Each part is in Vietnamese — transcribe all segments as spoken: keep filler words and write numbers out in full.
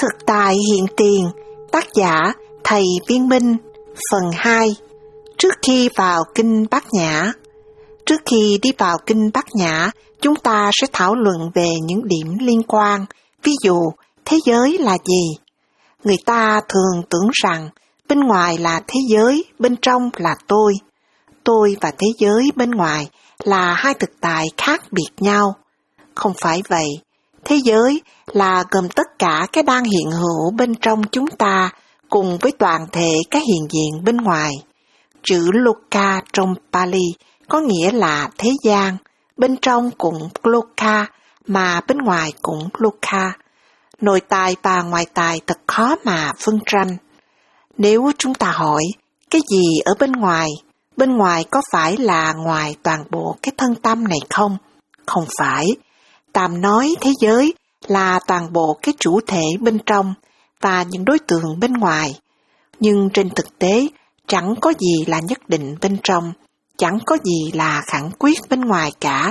Thực tại hiện tiền, tác giả Thầy Viên Minh, phần hai. Trước khi vào Kinh Bát Nhã. Trước khi đi vào Kinh Bát Nhã, chúng ta sẽ thảo luận về những điểm liên quan. Ví dụ, thế giới là gì? Người ta thường tưởng rằng bên ngoài là thế giới, bên trong là tôi. Tôi và thế giới bên ngoài là hai thực tại khác biệt nhau. Không phải vậy. Thế giới là gồm tất cả cái đang hiện hữu bên trong chúng ta cùng với toàn thể cái hiện diện bên ngoài. Chữ Loka trong Pali có nghĩa là thế gian, bên trong cũng Loka mà bên ngoài cũng Loka. Nội tại và ngoại tại thật khó mà phân tranh. Nếu chúng ta hỏi cái gì ở bên ngoài, bên ngoài có phải là ngoài toàn bộ cái thân tâm này không? Không phải. Tạm nói thế giới là toàn bộ cái chủ thể bên trong và những đối tượng bên ngoài. Nhưng trên thực tế, chẳng có gì là nhất định bên trong, chẳng có gì là khẳng quyết bên ngoài cả.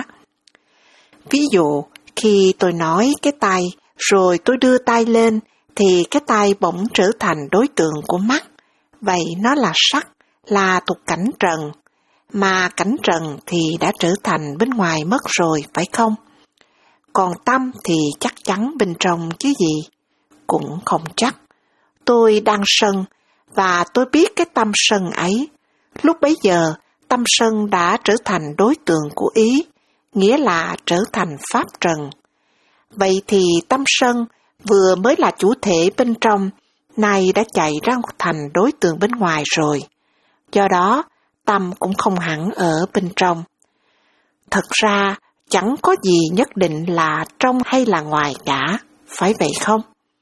Ví dụ, khi tôi nói cái tay, rồi tôi đưa tay lên, thì cái tay bỗng trở thành đối tượng của mắt. Vậy nó là sắc, là tục cảnh trần. Mà cảnh trần thì đã trở thành bên ngoài mất rồi, phải không? Còn tâm thì chắc chắn bên trong chứ gì? Cũng không chắc. Tôi đang sân, và tôi biết cái tâm sân ấy. Lúc bấy giờ, tâm sân đã trở thành đối tượng của ý, nghĩa là trở thành pháp trần. Vậy thì tâm sân vừa mới là chủ thể bên trong, nay đã chạy ra thành đối tượng bên ngoài rồi. Do đó, tâm cũng không hẳn ở bên trong. Thật ra, chẳng có gì nhất định là trong hay là ngoài cả, phải vậy không?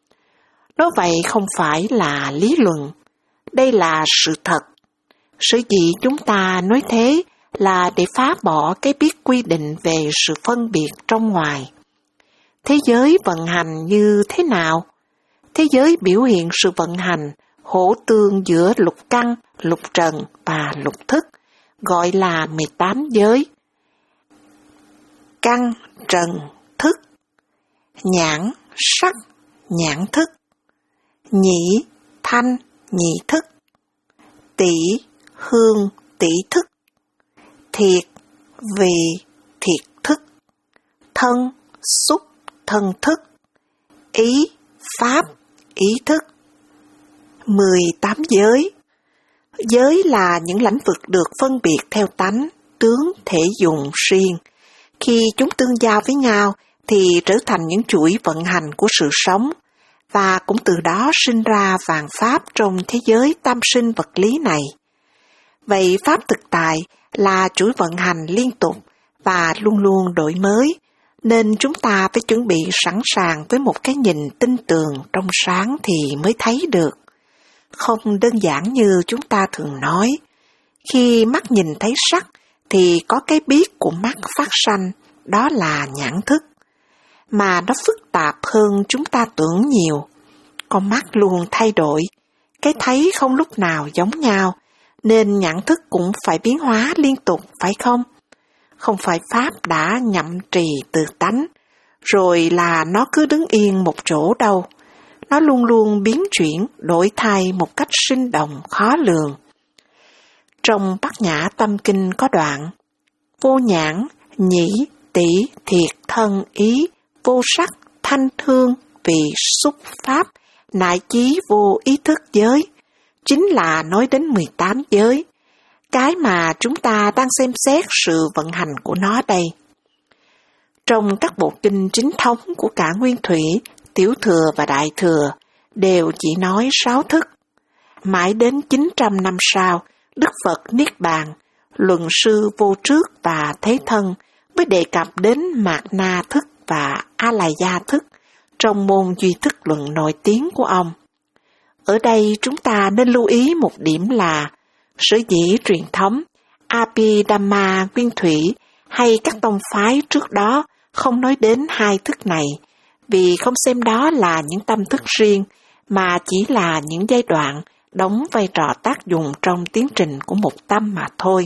Nói vậy không phải là lý luận, đây là sự thật. Sở dĩ chúng ta nói thế là để phá bỏ cái biết quy định về sự phân biệt trong ngoài. Thế giới vận hành như thế nào? Thế giới biểu hiện sự vận hành hỗ tương giữa lục căn, lục trần và lục thức, gọi là mười tám giới. Căn, trần, thức, nhãn, sắc, nhãn thức, nhĩ, thanh, nhị thức, tỷ, hương, tỷ thức, thiệt, vị, thiệt thức, thân, xúc, thân thức, ý, pháp, ý thức. mười tám giới. Giới là những lãnh vực được phân biệt theo tánh, tướng, thể dụng riêng. Khi chúng tương giao với nhau thì trở thành những chuỗi vận hành của sự sống, và cũng từ đó sinh ra vạn pháp trong thế giới tam sinh vật lý này. Vậy pháp thực tại là chuỗi vận hành liên tục và luôn luôn đổi mới, nên chúng ta phải chuẩn bị sẵn sàng với một cái nhìn tinh tường trong sáng thì mới thấy được. Không đơn giản như chúng ta thường nói. Khi mắt nhìn thấy sắc thì có cái biết của mắt phát sanh, đó là nhãn thức. Mà nó phức tạp hơn chúng ta tưởng nhiều. Con mắt luôn thay đổi, cái thấy không lúc nào giống nhau, nên nhãn thức cũng phải biến hóa liên tục, phải không? Không phải pháp đã nhậm trì từ tánh, rồi là nó cứ đứng yên một chỗ đâu. Nó luôn luôn biến chuyển, đổi thay một cách sinh động, khó lường. Trong Bát Nhã Tâm Kinh có đoạn: vô nhãn, nhĩ, tỷ, thiệt, thân, ý, vô sắc, thanh, hương, vị, xúc, pháp, nại chí vô ý thức giới, chính là nói đến mười tám giới, cái mà chúng ta đang xem xét sự vận hành của nó đây. Trong các bộ kinh chính thống của cả Nguyên Thủy, Tiểu Thừa và Đại Thừa đều chỉ nói sáu thức. Mãi đến chín trăm năm sau, Đức Phật Niết Bàn, luận sư Vô Trước và Thế Thân mới đề cập đến Mạt Na thức và A Lại Gia thức trong môn duy thức luận nổi tiếng của ông. Ở đây chúng ta nên lưu ý một điểm là sở dĩ truyền thống Abhidhamma Nguyên Thủy hay các tông phái trước đó không nói đến hai thức này, vì không xem đó là những tâm thức riêng, mà chỉ là những giai đoạn đóng vai trò tác dụng trong tiến trình của một tâm mà thôi.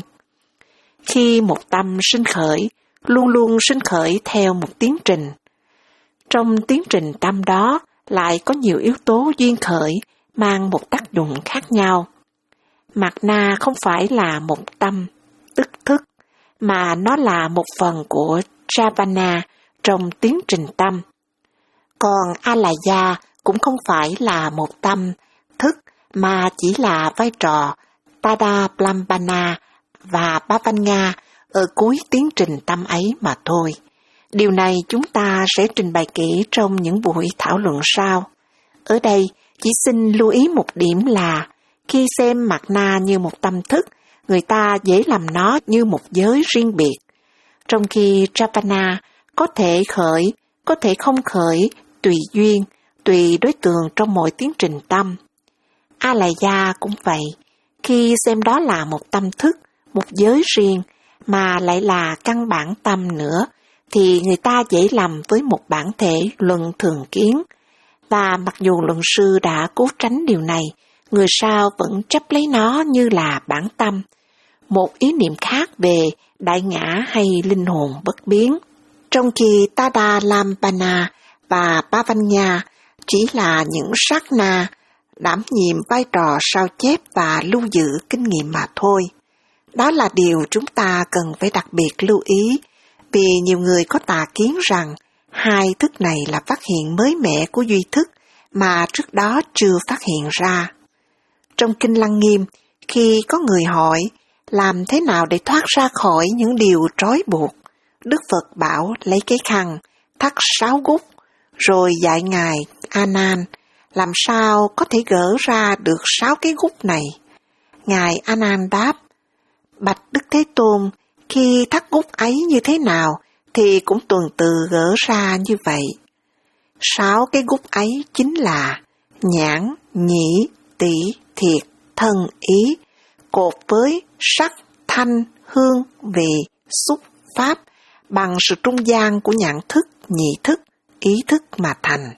Khi một tâm sinh khởi, luôn luôn sinh khởi theo một tiến trình. Trong tiến trình tâm đó lại có nhiều yếu tố duyên khởi mang một tác dụng khác nhau. Mạt na không phải là một tâm, tức thức, mà nó là một phần của Jhavana trong tiến trình tâm. Còn Alaya cũng không phải là một tâm, thức, mà chỉ là vai trò Tada Plambana và Bhavanga ở cuối tiến trình tâm ấy mà thôi. Điều này chúng ta sẽ trình bày kỹ trong những buổi thảo luận sau. Ở đây, chỉ xin lưu ý một điểm là khi xem Mạt na như một tâm thức, người ta dễ làm nó như một giới riêng biệt. Trong khi Jhavana có thể khởi, có thể không khởi, tùy duyên, tùy đối tượng trong mỗi tiến trình tâm. Alaya cũng vậy, khi xem đó là một tâm thức, một giới riêng, mà lại là căn bản tâm nữa, thì người ta dễ lầm với một bản thể luận thường kiến. Và mặc dù luận sư đã cố tránh điều này, người sau vẫn chấp lấy nó như là bản tâm, một ý niệm khác về đại ngã hay linh hồn bất biến. Trong khi Tada Lampana và Bhavanya chỉ là những sát na, đảm nhiệm vai trò sao chép và lưu giữ kinh nghiệm mà thôi. Đó là điều chúng ta cần phải đặc biệt lưu ý, vì nhiều người có tà kiến rằng hai thức này là phát hiện mới mẻ của duy thức mà trước đó chưa phát hiện ra. Trong Kinh Lăng Nghiêm, khi có người hỏi làm thế nào để thoát ra khỏi những điều trói buộc, Đức Phật bảo lấy cái khăn, thắt sáu gút, rồi dạy Ngài A Nan làm sao có thể gỡ ra được sáu cái gút này. Ngài A Nan đáp: Bạch Đức Thế Tôn, khi thắt gút ấy như thế nào thì cũng tuần tự gỡ ra như vậy. Sáu cái gút ấy chính là nhãn, nhĩ, tỷ, thiệt, thân, ý, cột với sắc, thanh, hương, vị, xúc, pháp, bằng sự trung gian của nhãn thức, nhị thức, ý thức mà thành.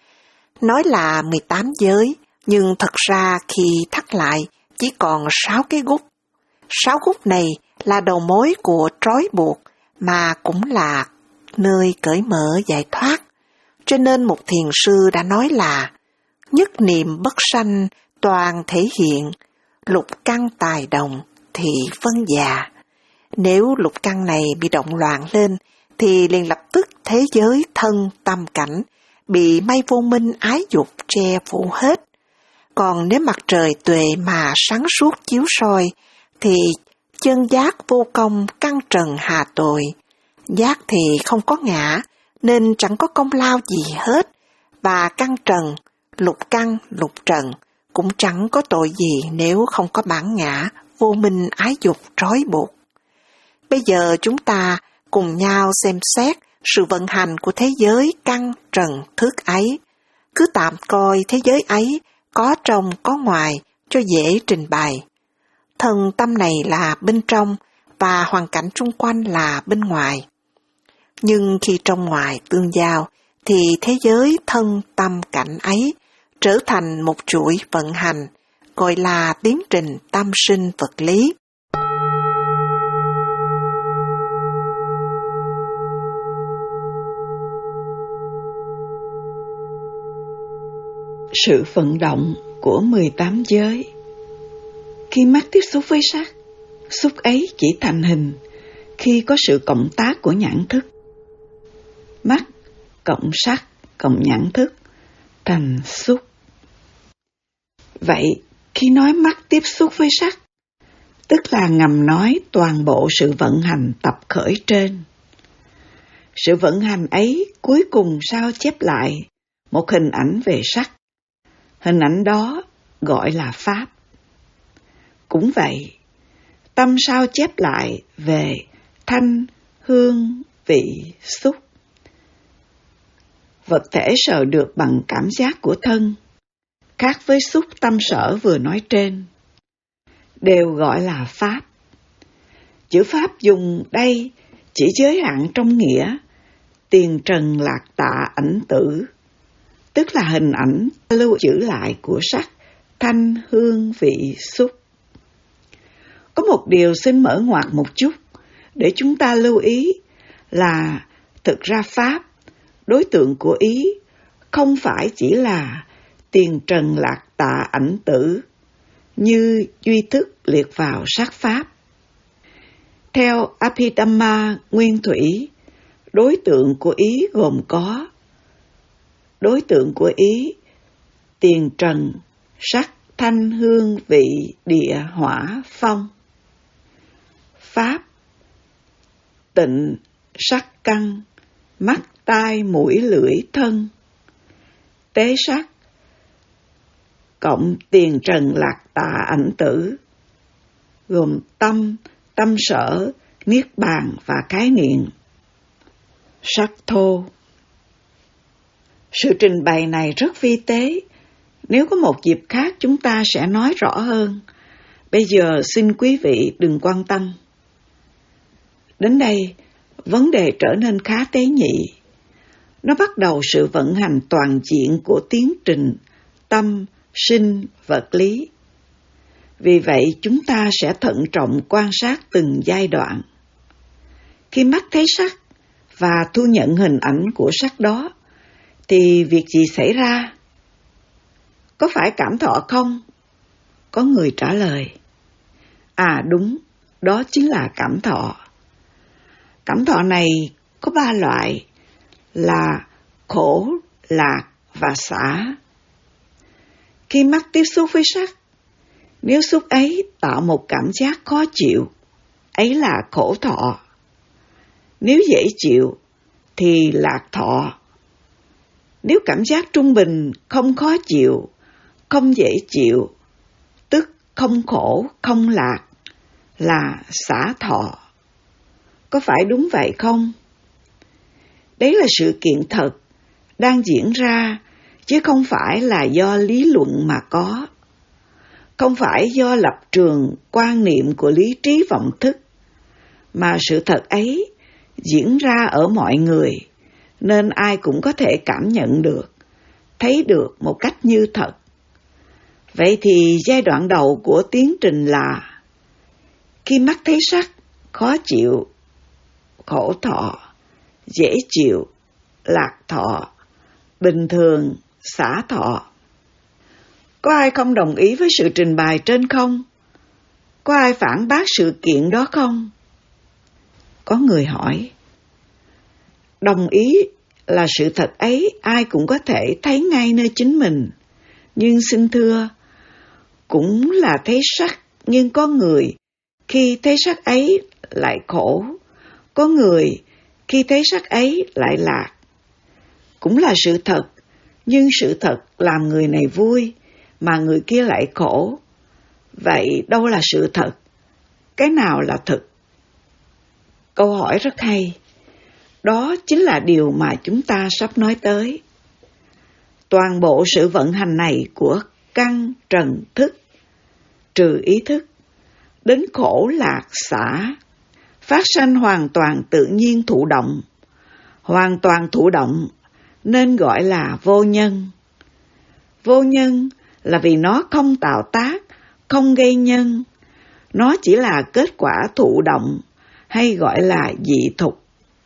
Nói là mười tám giới, nhưng thật ra khi thắt lại chỉ còn sáu cái gút. Sáu gút này là đầu mối của trói buộc, mà cũng là nơi cởi mở giải thoát. Cho nên một thiền sư đã nói là nhất niệm bất sanh toàn thể hiện, lục căn tài đồng thì phân già. Nếu lục căn này bị động loạn lên, thì liền lập tức thế giới thân tâm cảnh bị mây vô minh ái dục che phủ hết. Còn nếu mặt trời tuệ mà sáng suốt chiếu soi, thì chân giác vô công căn trần hà tội. Giác thì không có ngã, nên chẳng có công lao gì hết, và căn trần, lục căn, lục trần, cũng chẳng có tội gì nếu không có bản ngã, vô minh ái dục trói buộc. Bây giờ chúng ta cùng nhau xem xét sự vận hành của thế giới căn trần thức ấy. Cứ tạm coi thế giới ấy có trong có ngoài cho dễ trình bày. Thân tâm này là bên trong và hoàn cảnh xung quanh là bên ngoài. Nhưng khi trong ngoài tương giao thì thế giới thân tâm cảnh ấy trở thành một chuỗi vận hành, gọi là tiến trình tâm sinh vật lý. Sự vận động của mười tám giới. Khi mắt tiếp xúc với sắc, xúc ấy chỉ thành hình khi có sự cộng tác của nhãn thức. Mắt cộng sắc cộng nhãn thức thành xúc. Vậy khi nói mắt tiếp xúc với sắc, tức là ngầm nói toàn bộ sự vận hành tập khởi trên. Sự vận hành ấy cuối cùng sao chép lại một hình ảnh về sắc. Hình ảnh đó gọi là pháp. Cũng vậy, tâm sao chép lại về thanh, hương, vị, xúc. Vật thể sợ được bằng cảm giác của thân, khác với xúc tâm sở vừa nói trên, đều gọi là pháp. Chữ pháp dùng đây chỉ giới hạn trong nghĩa tiền trần lạc tạ ảnh tử, tức là hình ảnh lưu giữ lại của sắc, thanh, hương, vị, xúc. Có một điều xin mở ngoặt một chút để chúng ta lưu ý là thực ra pháp, đối tượng của ý, không phải chỉ là tiền trần lạc tạ ảnh tử, như duy thức liệt vào sát pháp. Theo Abhidhamma nguyên thủy, đối tượng của ý gồm có đối tượng của ý tiền trần, sắc, thanh, hương, vị, địa, hỏa, phong. Pháp tịnh, sắc căn, mắt, tai, mũi, lưỡi, thân. Tế sắc cộng tiền trần lạc tạ ảnh tử, gồm tâm, tâm sở, niết bàn và khái niệm. Sắc thô. Sự trình bày này rất vi tế. Nếu có một dịp khác chúng ta sẽ nói rõ hơn. Bây giờ xin quý vị đừng quan tâm. Đến đây, vấn đề trở nên khá tế nhị. Nó bắt đầu sự vận hành toàn diện của tiến trình tâm, sinh, vật lý. Vì vậy chúng ta sẽ thận trọng quan sát từng giai đoạn. Khi mắt thấy sắc và thu nhận hình ảnh của sắc đó, thì việc gì xảy ra? Có phải cảm thọ không? Có người trả lời. À đúng, đó chính là cảm thọ. Cảm thọ này có ba loại là khổ, lạc và xả. Khi mắt tiếp xúc với sắc, nếu xúc ấy tạo một cảm giác khó chịu, ấy là khổ thọ. Nếu dễ chịu thì lạc thọ. Nếu cảm giác trung bình, không khó chịu, không dễ chịu, tức không khổ, không lạc, là xả thọ. Có phải đúng vậy không? Đấy là sự kiện thật, đang diễn ra, chứ không phải là do lý luận mà có. Không phải do lập trường, quan niệm của lý trí vọng thức, mà sự thật ấy diễn ra ở mọi người, nên ai cũng có thể cảm nhận được, thấy được một cách như thật. Vậy thì giai đoạn đầu của tiến trình là khi mắt thấy sắc, khó chịu, khổ thọ, dễ chịu, lạc thọ, bình thường, xả thọ. Có ai không đồng ý với sự trình bày trên không? Có ai phản bác sự kiện đó không? Có người hỏi. Đồng ý là sự thật ấy ai cũng có thể thấy ngay nơi chính mình. Nhưng xin thưa, cũng là thấy sắc, nhưng có người khi thấy sắc ấy lại khổ, có người khi thấy sắc ấy lại lạc. Cũng là sự thật, nhưng sự thật làm người này vui, mà người kia lại khổ. Vậy đâu là sự thật? Cái nào là thực? Câu hỏi rất hay. Đó chính là điều mà chúng ta sắp nói tới. Toàn bộ sự vận hành này của căn trần thức, trừ ý thức, đến khổ lạc xả, phát sanh hoàn toàn tự nhiên thụ động. Hoàn toàn thụ động nên gọi là vô nhân. Vô nhân là vì nó không tạo tác, không gây nhân. Nó chỉ là kết quả thụ động, hay gọi là dị thục.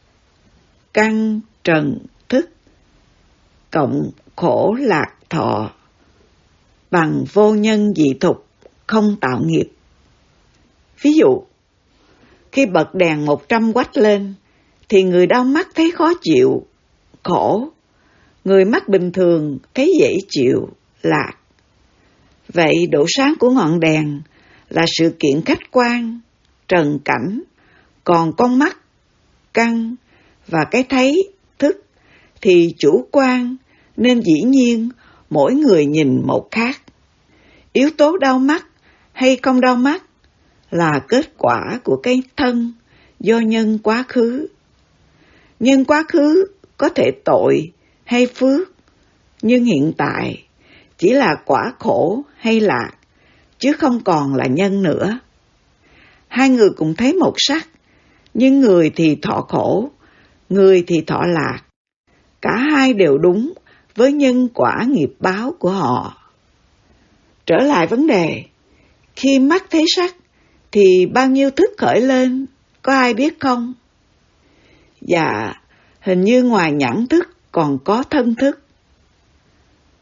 Căn trần thức cộng khổ lạc thọ bằng vô nhân dị thục, không tạo nghiệp. Ví dụ, khi bật đèn một trăm oát lên, thì người đau mắt thấy khó chịu, khổ. Người mắt bình thường thấy dễ chịu, lạc. Vậy độ sáng của ngọn đèn là sự kiện khách quan, trần cảnh, còn con mắt, căn và cái thấy, thức thì chủ quan, nên dĩ nhiên mỗi người nhìn một khác. Yếu tố đau mắt hay không đau mắt là kết quả của cái thân do nhân quá khứ. Nhân quá khứ có thể tội hay phước, nhưng hiện tại chỉ là quả khổ hay lạc, chứ không còn là nhân nữa. Hai người cùng thấy một sắc, nhưng người thì thọ khổ, người thì thọ lạc. Cả hai đều đúng với nhân quả nghiệp báo của họ. Trở lại vấn đề, khi mắt thấy sắc thì bao nhiêu thức khởi lên, có ai biết không? Dạ, hình như ngoài nhãn thức còn có thân thức.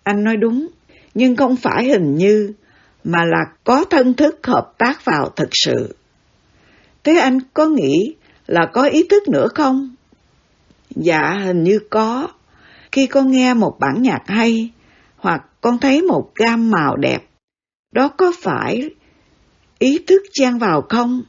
Anh nói đúng, nhưng không phải hình như, mà là có thân thức hợp tác vào thực sự. Thế anh có nghĩ là có ý thức nữa không? Dạ, hình như có. Khi con nghe một bản nhạc hay, hoặc con thấy một gam màu đẹp, đó có phải ý thức chen vào không?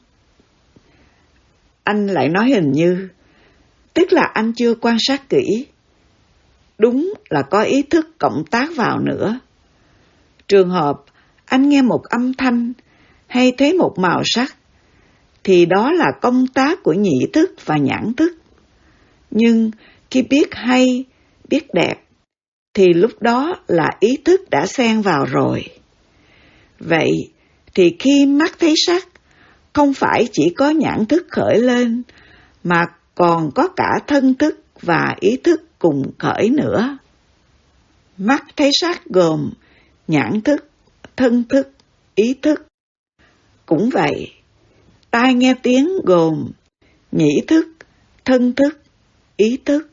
Anh lại nói hình như, tức là anh chưa quan sát kỹ. Đúng là có ý thức cộng tác vào nữa. Trường hợp anh nghe một âm thanh hay thấy một màu sắc, thì đó là công tác của nhị thức và nhãn thức. Nhưng khi biết hay, biết đẹp, thì lúc đó là ý thức đã xen vào rồi. Vậy thì khi mắt thấy sắc, không phải chỉ có nhãn thức khởi lên, mà còn có cả thân thức và ý thức cùng khởi nữa. Mắt thấy sắc gồm nhãn thức, thân thức, ý thức. Cũng vậy, tai nghe tiếng gồm nhĩ thức, thân thức, ý thức.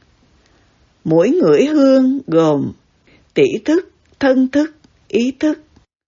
Mũi ngửi hương gồm tỷ thức, thân thức, ý thức.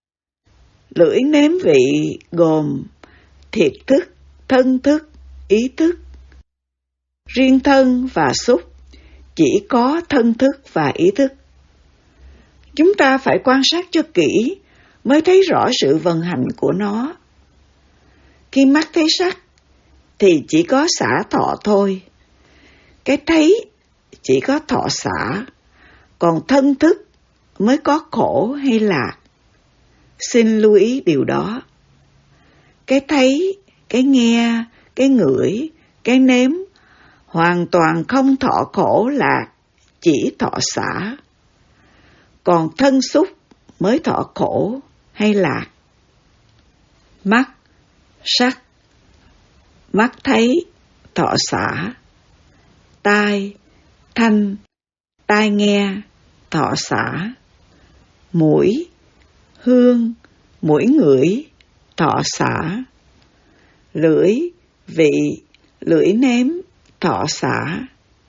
Lưỡi nếm vị gồm thiệt thức, thân thức, ý thức. Riêng thân và xúc chỉ có thân thức và ý thức. Chúng ta phải quan sát cho kỹ mới thấy rõ sự vận hành của nó. Khi mắt thấy sắc thì chỉ có xả thọ thôi. Cái thấy chỉ có thọ xả, còn thân thức mới có khổ hay lạc. Xin lưu ý điều đó. Cái thấy, cái nghe, cái ngửi, cái nếm hoàn toàn không thọ khổ lạc, chỉ thọ xả. Còn thân xúc mới thọ khổ hay lạc. Mắt, sắc. Mắt thấy, thọ xả. Tai, thanh, tai nghe, thọ xả. Mũi, hương, mũi ngửi, thọ xả. Lưỡi, vị, lưỡi nếm, thọ xả.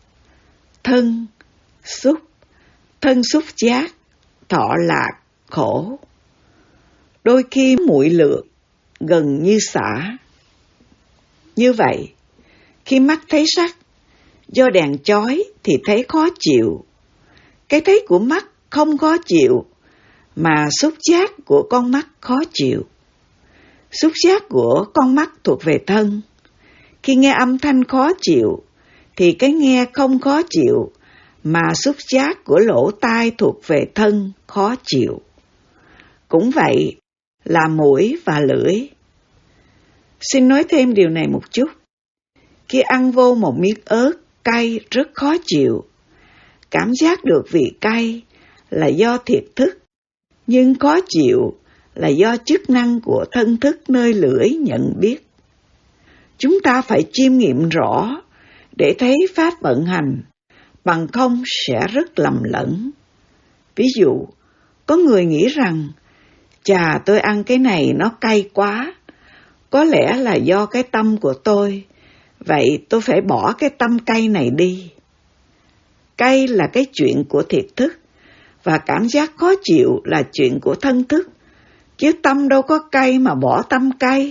Thân, xúc, thân xúc giác, thọ lạc, khổ. Đôi khi muội lược, gần như xả. Như vậy, khi mắt thấy sắc, do đèn chói thì thấy khó chịu. Cái thấy của mắt không khó chịu, mà xúc giác của con mắt khó chịu. Xúc giác của con mắt thuộc về thân. Khi nghe âm thanh khó chịu, thì cái nghe không khó chịu, mà xúc giác của lỗ tai thuộc về thân khó chịu. Cũng vậy là mũi và lưỡi. Xin nói thêm điều này một chút. Khi ăn vô một miếng ớt cay rất khó chịu, cảm giác được vị cay là do thiệt thức, nhưng khó chịu là do chức năng của thân thức nơi lưỡi nhận biết. Chúng ta phải chiêm nghiệm rõ để thấy pháp vận hành, bằng không sẽ rất lầm lẫn. Ví dụ, có người nghĩ rằng, chà tôi ăn cái này nó cay quá, có lẽ là do cái tâm của tôi, vậy tôi phải bỏ cái tâm cay này đi. Cay là cái chuyện của thiệt thức, và cảm giác khó chịu là chuyện của thân thức, chứ tâm đâu có cay mà bỏ tâm cay.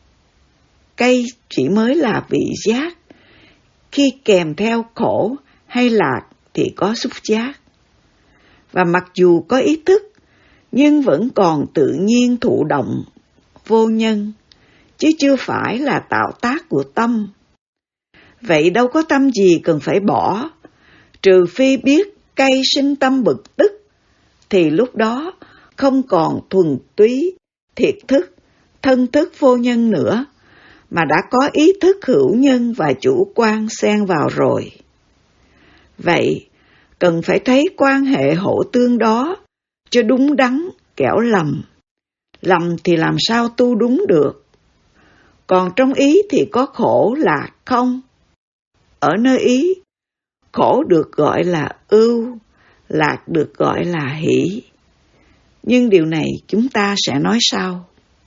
Cay chỉ mới là vị giác, khi kèm theo khổ hay lạc thì có xúc giác. Và mặc dù có ý thức, nhưng vẫn còn tự nhiên thụ động, vô nhân, chứ chưa phải là tạo tác của tâm. Vậy đâu có tâm gì cần phải bỏ, trừ phi biết cay sinh tâm bực tức, thì lúc đó không còn thuần túy, thiệt thức, thân thức vô nhân nữa, mà đã có ý thức hữu nhân và chủ quan xen vào rồi. Vậy, cần phải thấy quan hệ hỗ tương đó, cho đúng đắn, kẻo lầm. Lầm thì làm sao tu đúng được? Còn trong ý thì có khổ lạc không? Ở nơi ý, khổ được gọi là ưu, lạc được gọi là hỷ. Nhưng điều này chúng ta sẽ nói sau.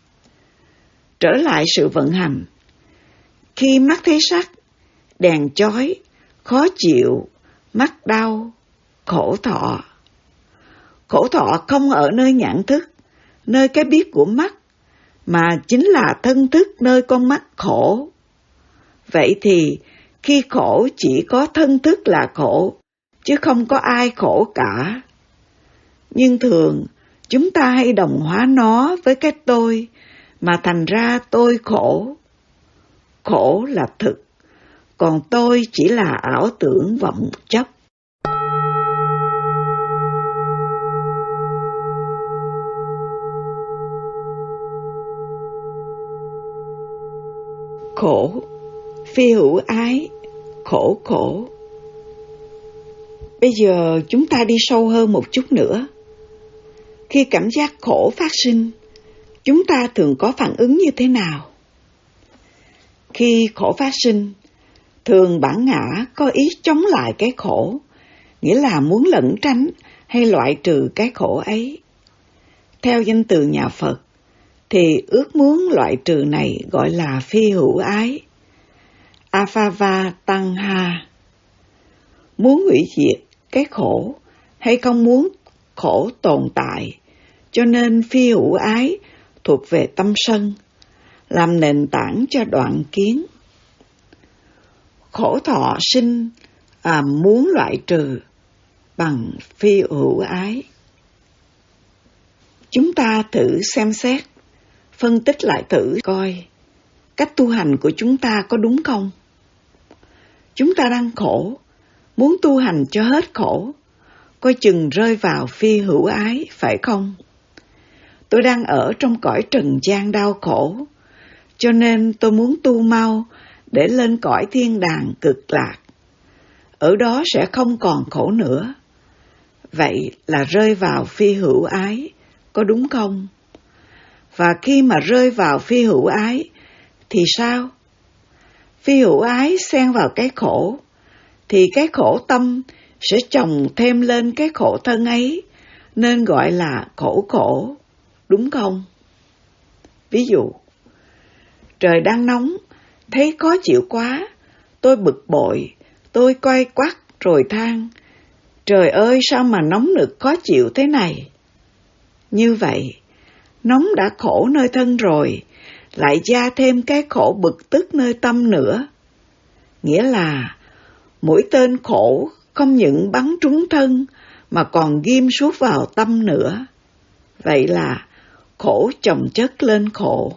Trở lại sự vận hành. Khi mắt thấy sắc, đèn chói, khó chịu, mắt đau, khổ thọ. Khổ thọ không ở nơi nhãn thức, nơi cái biết của mắt, mà chính là thân thức nơi con mắt khổ. Vậy thì khi khổ chỉ có thân thức là khổ, chứ không có ai khổ cả. Nhưng thường chúng ta hay đồng hóa nó với cái tôi, mà thành ra tôi khổ. Khổ là thực, còn tôi chỉ là ảo tưởng vọng chấp. Khổ, phi hữu ái, khổ khổ. Bây giờ chúng ta đi sâu hơn một chút nữa. Khi cảm giác khổ phát sinh, chúng ta thường có phản ứng như thế nào? Khi khổ phát sinh, thường bản ngã có ý chống lại cái khổ, nghĩa là muốn lẩn tránh hay loại trừ cái khổ ấy. Theo danh từ nhà Phật, thì ước muốn loại trừ này gọi là phi hữu ái, Avavatanha. Muốn hủy diệt cái khổ hay không muốn khổ tồn tại, cho nên phi hữu ái thuộc về tâm sân, làm nền tảng cho đoạn kiến. Khổ thọ sinh à, muốn loại trừ bằng phi hữu ái. Chúng ta thử xem xét, phân tích lại thử coi cách tu hành của chúng ta có đúng không? Chúng ta đang khổ, muốn tu hành cho hết khổ, coi chừng rơi vào phi hữu ái, phải không? Tôi đang ở trong cõi trần gian đau khổ, cho nên tôi muốn tu mau để lên cõi thiên đàng cực lạc. Ở đó sẽ không còn khổ nữa. Vậy là rơi vào phi hữu ái, có đúng không? Và khi mà rơi vào phi hữu ái, thì sao? Phi hữu ái xen vào cái khổ, thì cái khổ tâm sẽ chồng thêm lên cái khổ thân ấy, nên gọi là khổ khổ, đúng không? Ví dụ, trời đang nóng, thấy khó chịu quá, tôi bực bội, tôi quay quắt rồi than, trời ơi sao mà nóng nực khó chịu thế này? Như vậy, nóng đã khổ nơi thân rồi, lại gia thêm cái khổ bực tức nơi tâm nữa. Nghĩa là, mũi tên khổ không những bắn trúng thân, mà còn ghim suốt vào tâm nữa. Vậy là, khổ chồng chất lên khổ.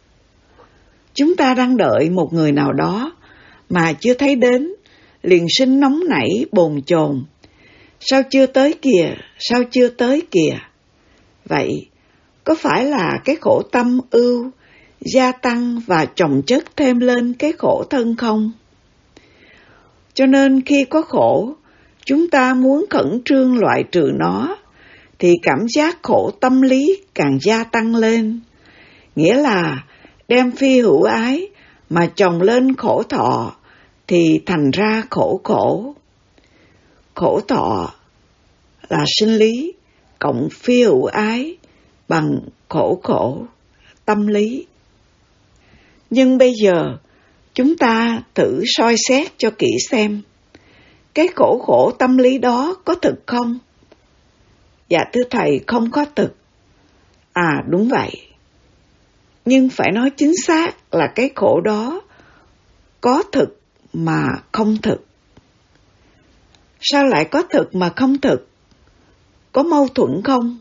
Chúng ta đang đợi một người nào đó, mà chưa thấy đến, liền sinh nóng nảy bồn chồn. Sao chưa tới kìa, sao chưa tới kìa? Vậy, có phải là cái khổ tâm ưu gia tăng và chồng chất thêm lên cái khổ thân không? Cho nên khi có khổ, chúng ta muốn khẩn trương loại trừ nó, thì cảm giác khổ tâm lý càng gia tăng lên. Nghĩa là đem phi hữu ái mà chồng lên khổ thọ, thì thành ra khổ khổ. Khổ thọ là sinh lý, cộng phi hữu ái bằng khổ khổ, tâm lý. Nhưng bây giờ, chúng ta thử soi xét cho kỹ xem, cái khổ khổ tâm lý đó có thực không? Dạ thưa Thầy, không có thực. À đúng vậy. Nhưng phải nói chính xác là cái khổ đó có thực mà không thực. Sao lại có thực mà không thực? Có mâu thuẫn không?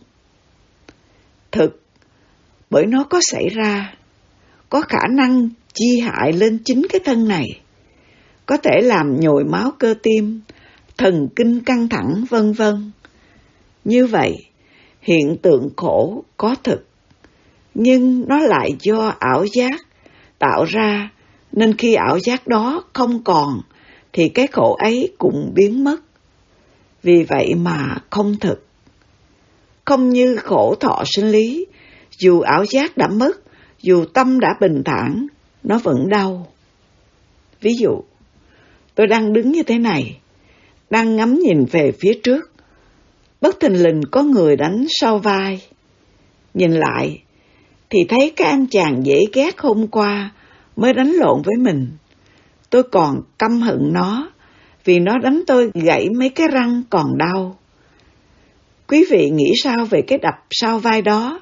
Thực, bởi nó có xảy ra, có khả năng chi hại lên chính cái thân này, có thể làm nhồi máu cơ tim, thần kinh căng thẳng, vân vân. Như vậy, hiện tượng khổ có thực, nhưng nó lại do ảo giác tạo ra, nên khi ảo giác đó không còn, thì cái khổ ấy cũng biến mất. Vì vậy mà không thực. Không như khổ thọ sinh lý, dù ảo giác đã mất, dù tâm đã bình thản, nó vẫn đau. Ví dụ, tôi đang đứng như thế này, đang ngắm nhìn về phía trước. Bất thình lình có người đánh sau vai. Nhìn lại, thì thấy cái anh chàng dễ ghét hôm qua mới đánh lộn với mình. Tôi còn căm hận nó, vì nó đánh tôi gãy mấy cái răng còn đau. Quý vị nghĩ sao về cái đập sau vai đó?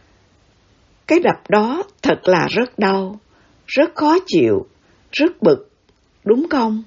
Cái đập đó thật là rất đau, rất khó chịu, rất bực, đúng không?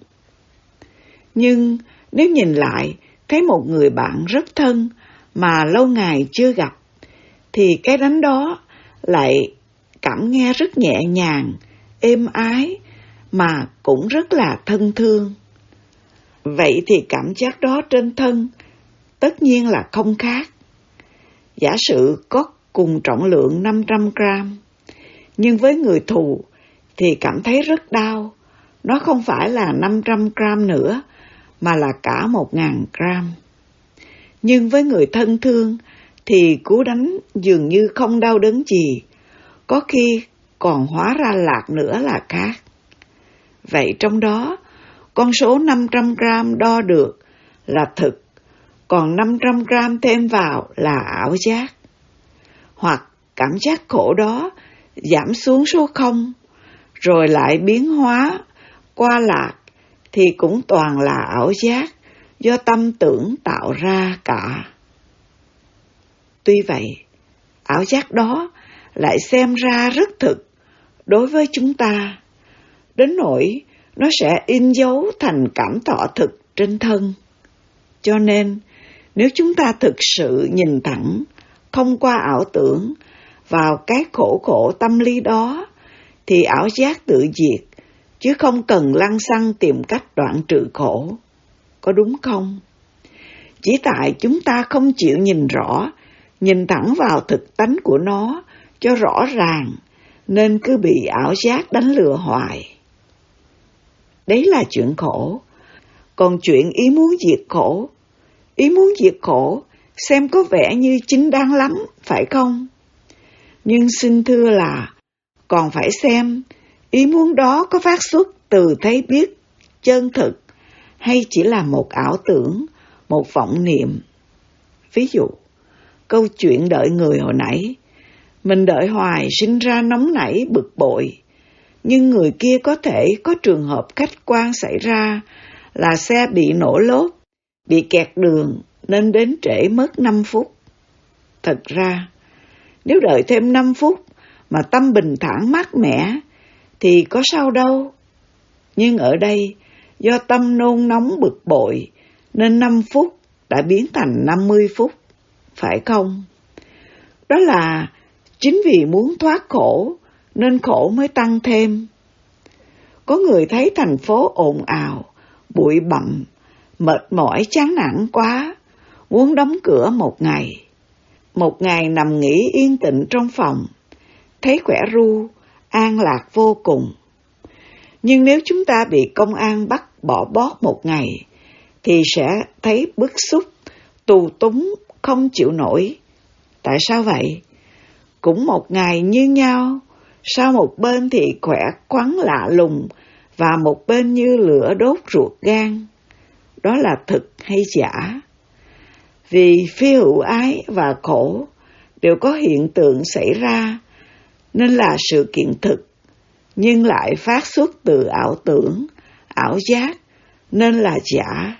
Nhưng nếu nhìn lại, thấy một người bạn rất thân mà lâu ngày chưa gặp, thì cái đánh đó lại cảm nghe rất nhẹ nhàng, êm ái, mà cũng rất là thân thương. Vậy thì cảm giác đó trên thân tất nhiên là không khác. Giả sử có cùng trọng lượng năm trăm gram, nhưng với người thù thì cảm thấy rất đau. Nó không phải là năm trăm gram nữa, mà là cả một nghìn gram. Nhưng với người thân thương thì cú đánh dường như không đau đớn gì, có khi còn hóa ra lạc nữa là khác. Vậy trong đó, con số năm trăm gram đo được là thực, còn năm trăm gram thêm vào là ảo giác. Hoặc cảm giác khổ đó giảm xuống số không, rồi lại biến hóa qua lạc, thì cũng toàn là ảo giác do tâm tưởng tạo ra cả. Tuy vậy, ảo giác đó lại xem ra rất thực đối với chúng ta, đến nỗi nó sẽ in dấu thành cảm thọ thực trên thân. Cho nên, nếu chúng ta thực sự nhìn thẳng, không qua ảo tưởng, vào cái khổ khổ tâm lý đó, thì ảo giác tự diệt, chứ không cần lăng xăng tìm cách đoạn trừ khổ. Có đúng không? Chỉ tại chúng ta không chịu nhìn rõ, nhìn thẳng vào thực tánh của nó cho rõ ràng, nên cứ bị ảo giác đánh lừa hoài. Đấy là chuyện khổ. Còn chuyện ý muốn diệt khổ, ý muốn diệt khổ xem có vẻ như chính đáng lắm, phải không? Nhưng xin thưa là, còn phải xem ý muốn đó có phát xuất từ thấy biết chân thực, hay chỉ là một ảo tưởng, một vọng niệm. Ví dụ, câu chuyện đợi người hồi nãy, mình đợi hoài sinh ra nóng nảy bực bội, nhưng người kia có thể có trường hợp khách quan xảy ra là xe bị nổ lốp, bị kẹt đường nên đến trễ mất năm phút. Thật ra, nếu đợi thêm năm phút mà tâm bình thản mát mẻ thì có sao đâu. Nhưng ở đây, do tâm nôn nóng bực bội nên năm phút đã biến thành năm mươi phút, phải không? Đó là chính vì muốn thoát khổ nên khổ mới tăng thêm. Có người thấy thành phố ồn ào, bụi bặm, mệt mỏi chán nản quá, muốn đóng cửa một ngày. Một ngày nằm nghỉ yên tĩnh trong phòng, thấy khỏe ru, an lạc vô cùng. Nhưng nếu chúng ta bị công an bắt bỏ bót một ngày, thì sẽ thấy bức xúc, tù túng, không chịu nổi. Tại sao vậy? Cũng một ngày như nhau, sao một bên thì khỏe khoắn lạ lùng, và một bên như lửa đốt ruột gan? Đó là thực hay giả? Vì phi hữu ái và khổ đều có hiện tượng xảy ra, nên là sự kiện thực, nhưng lại phát xuất từ ảo tưởng, ảo giác, nên là giả.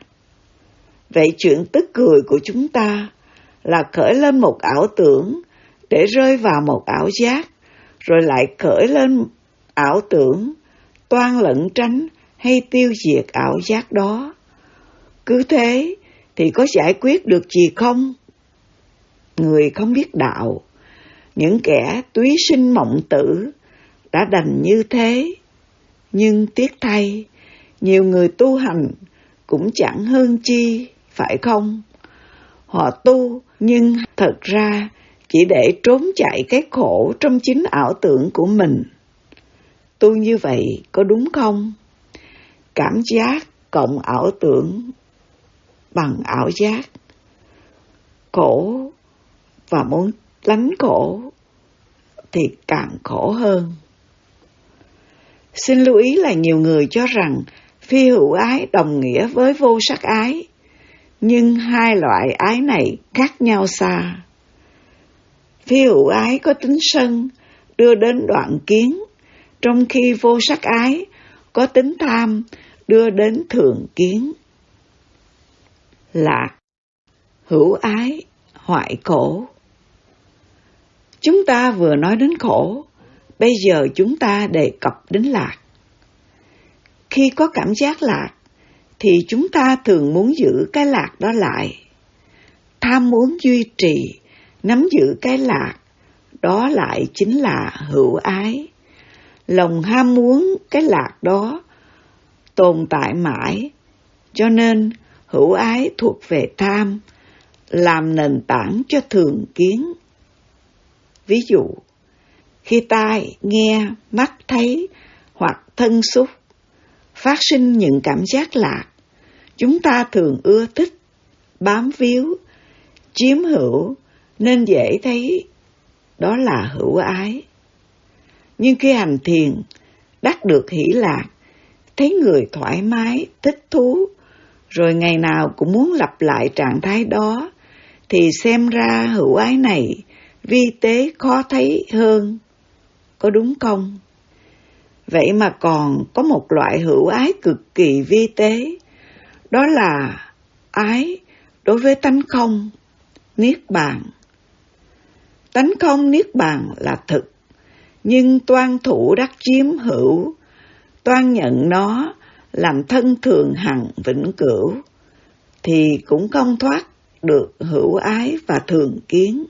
Vậy chuyện tức cười của chúng ta là khởi lên một ảo tưởng để rơi vào một ảo giác, rồi lại khởi lên ảo tưởng, toan lẩn tránh hay tiêu diệt ảo giác đó. Cứ thế thì có giải quyết được gì không? Người không biết đạo, những kẻ túy sinh mộng tử đã đành như thế. Nhưng tiếc thay, nhiều người tu hành cũng chẳng hơn chi, phải không? Họ tu nhưng thật ra chỉ để trốn chạy cái khổ trong chính ảo tưởng của mình. Tu như vậy có đúng không? Cảm giác cộng ảo tưởng bằng ảo giác. Khổ và muốn lánh khổ thì càng khổ hơn. Xin lưu ý là nhiều người cho rằng phi hữu ái đồng nghĩa với vô sắc ái, nhưng hai loại ái này khác nhau xa. Phi hữu ái có tính sân, đưa đến đoạn kiến, trong khi vô sắc ái có tính tham, đưa đến thường kiến. Lạc, hữu ái hoại khổ. Chúng ta vừa nói đến khổ, bây giờ chúng ta đề cập đến lạc. Khi có cảm giác lạc, thì chúng ta thường muốn giữ cái lạc đó lại. Tham muốn duy trì, nắm giữ cái lạc, đó lại chính là hữu ái. Lòng ham muốn cái lạc đó tồn tại mãi, cho nên hữu ái thuộc về tham, làm nền tảng cho thường kiến. Ví dụ, khi tai, nghe, mắt thấy hoặc thân xúc phát sinh những cảm giác lạc, chúng ta thường ưa thích, bám víu, chiếm hữu nên dễ thấy đó là hữu ái. Nhưng khi hành thiền, đắc được hỷ lạc, thấy người thoải mái, thích thú, rồi ngày nào cũng muốn lặp lại trạng thái đó, thì xem ra hữu ái này vi tế khó thấy hơn, có đúng không? Vậy mà còn có một loại hữu ái cực kỳ vi tế, đó là ái đối với tánh không, niết bàn. Tánh không niết bàn là thực, nhưng toan thủ đắc chiếm hữu, toan nhận nó làm thân thường hằng vĩnh cửu, thì cũng không thoát được hữu ái và thường kiến.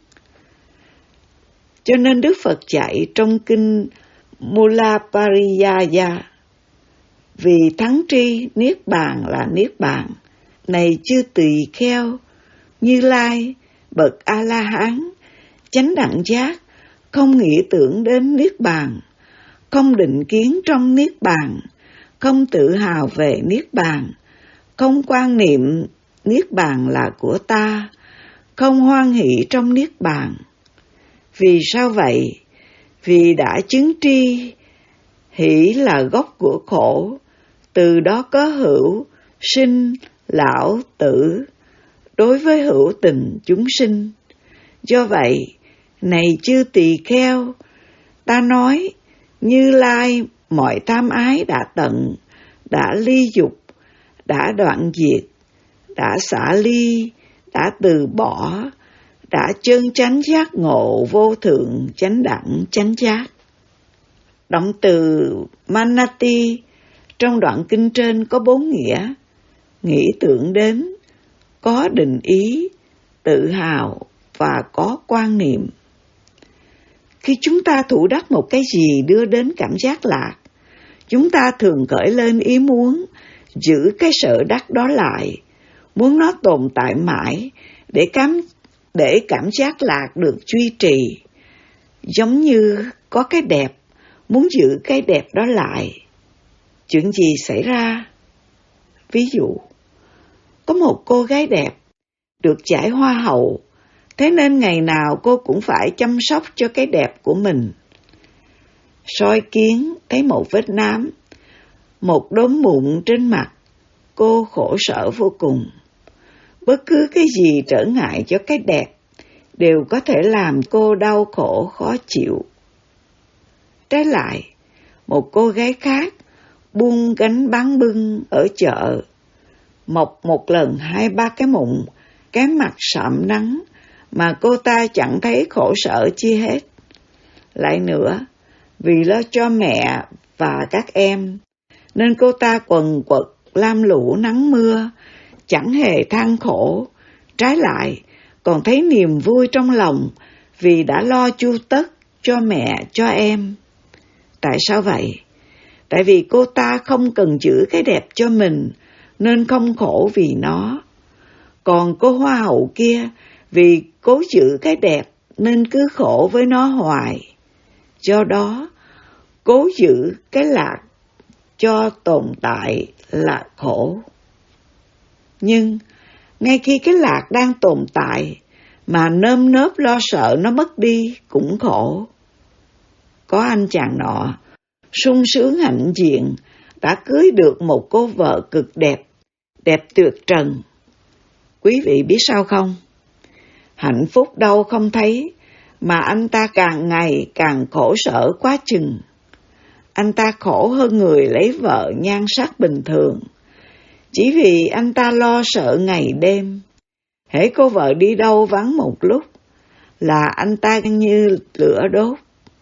Cho nên Đức Phật dạy trong kinh Mula Pariyaya, vì thắng tri niết bàn là niết bàn, này chư tỳ kheo, Như Lai, bậc A-la-hán, chánh đẳng giác, không nghĩ tưởng đến niết bàn, không định kiến trong niết bàn, không tự hào về niết bàn, không quan niệm niết bàn là của ta, không hoan hỷ trong niết bàn. Vì sao vậy? Vì đã chứng tri hỷ là gốc của khổ, từ đó có hữu, sinh, lão, tử, đối với hữu tình chúng sinh. Do vậy, này chư tỳ kheo, ta nói, Như Lai mọi tham ái đã tận, đã ly dục, đã đoạn diệt, đã xả ly, đã từ bỏ, đã chân chánh giác ngộ vô thượng chánh đẳng chánh giác. Động từ Manati trong đoạn kinh trên có bốn nghĩa: nghĩ tưởng đến, có định ý, tự hào và có quan niệm. Khi chúng ta thủ đắc một cái gì đưa đến cảm giác lạc, chúng ta thường khởi lên ý muốn giữ cái sở đắc đó lại, muốn nó tồn tại mãi để cảm, để cảm giác lạc được duy trì. Giống như có cái đẹp, muốn giữ cái đẹp đó lại. Chuyện gì xảy ra? Ví dụ, có một cô gái đẹp, được giải hoa hậu, thế nên ngày nào cô cũng phải chăm sóc cho cái đẹp của mình. Soi kiến thấy một vết nám, một đốm mụn trên mặt, cô khổ sở vô cùng. Bất cứ cái gì trở ngại cho cái đẹp đều có thể làm cô đau khổ khó chịu. Trái lại, một cô gái khác buông gánh bán bưng ở chợ, mọc một lần hai ba cái mụn, cái mặt sạm nắng mà cô ta chẳng thấy khổ sở chi hết. Lại nữa, vì lo cho mẹ và các em, nên cô ta quần quật lam lũ nắng mưa, chẳng hề than khổ, trái lại còn thấy niềm vui trong lòng vì đã lo chu tất cho mẹ, cho em. Tại sao vậy? Tại vì cô ta không cần giữ cái đẹp cho mình, nên không khổ vì nó. Còn cô hoa hậu kia, vì cố giữ cái đẹp nên cứ khổ với nó hoài. Do đó, cố giữ cái lạc cho tồn tại là khổ. Nhưng, ngay khi cái lạc đang tồn tại, mà nơm nớp lo sợ nó mất đi cũng khổ. Có anh chàng nọ, sung sướng hạnh diện, đã cưới được một cô vợ cực đẹp, đẹp tuyệt trần. Quý vị biết sao không? Hạnh phúc đâu không thấy, mà anh ta càng ngày càng khổ sở quá chừng. Anh ta khổ hơn người lấy vợ nhan sắc bình thường, chỉ vì anh ta lo sợ ngày đêm. hễ cô vợ đi đâu vắng một lúc là anh ta như lửa đốt.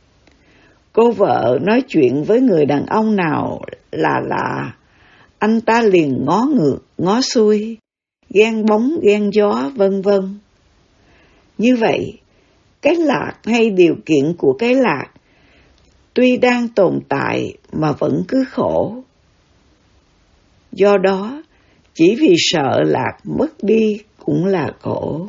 Cô vợ nói chuyện với người đàn ông nào là là anh ta liền ngó ngược, ngó xuôi, ghen bóng, ghen gió, vân vân. Như vậy, cái lạc hay điều kiện của cái lạc tuy đang tồn tại mà vẫn cứ khổ. Do đó, chỉ vì sợ lạc mất đi cũng là khổ.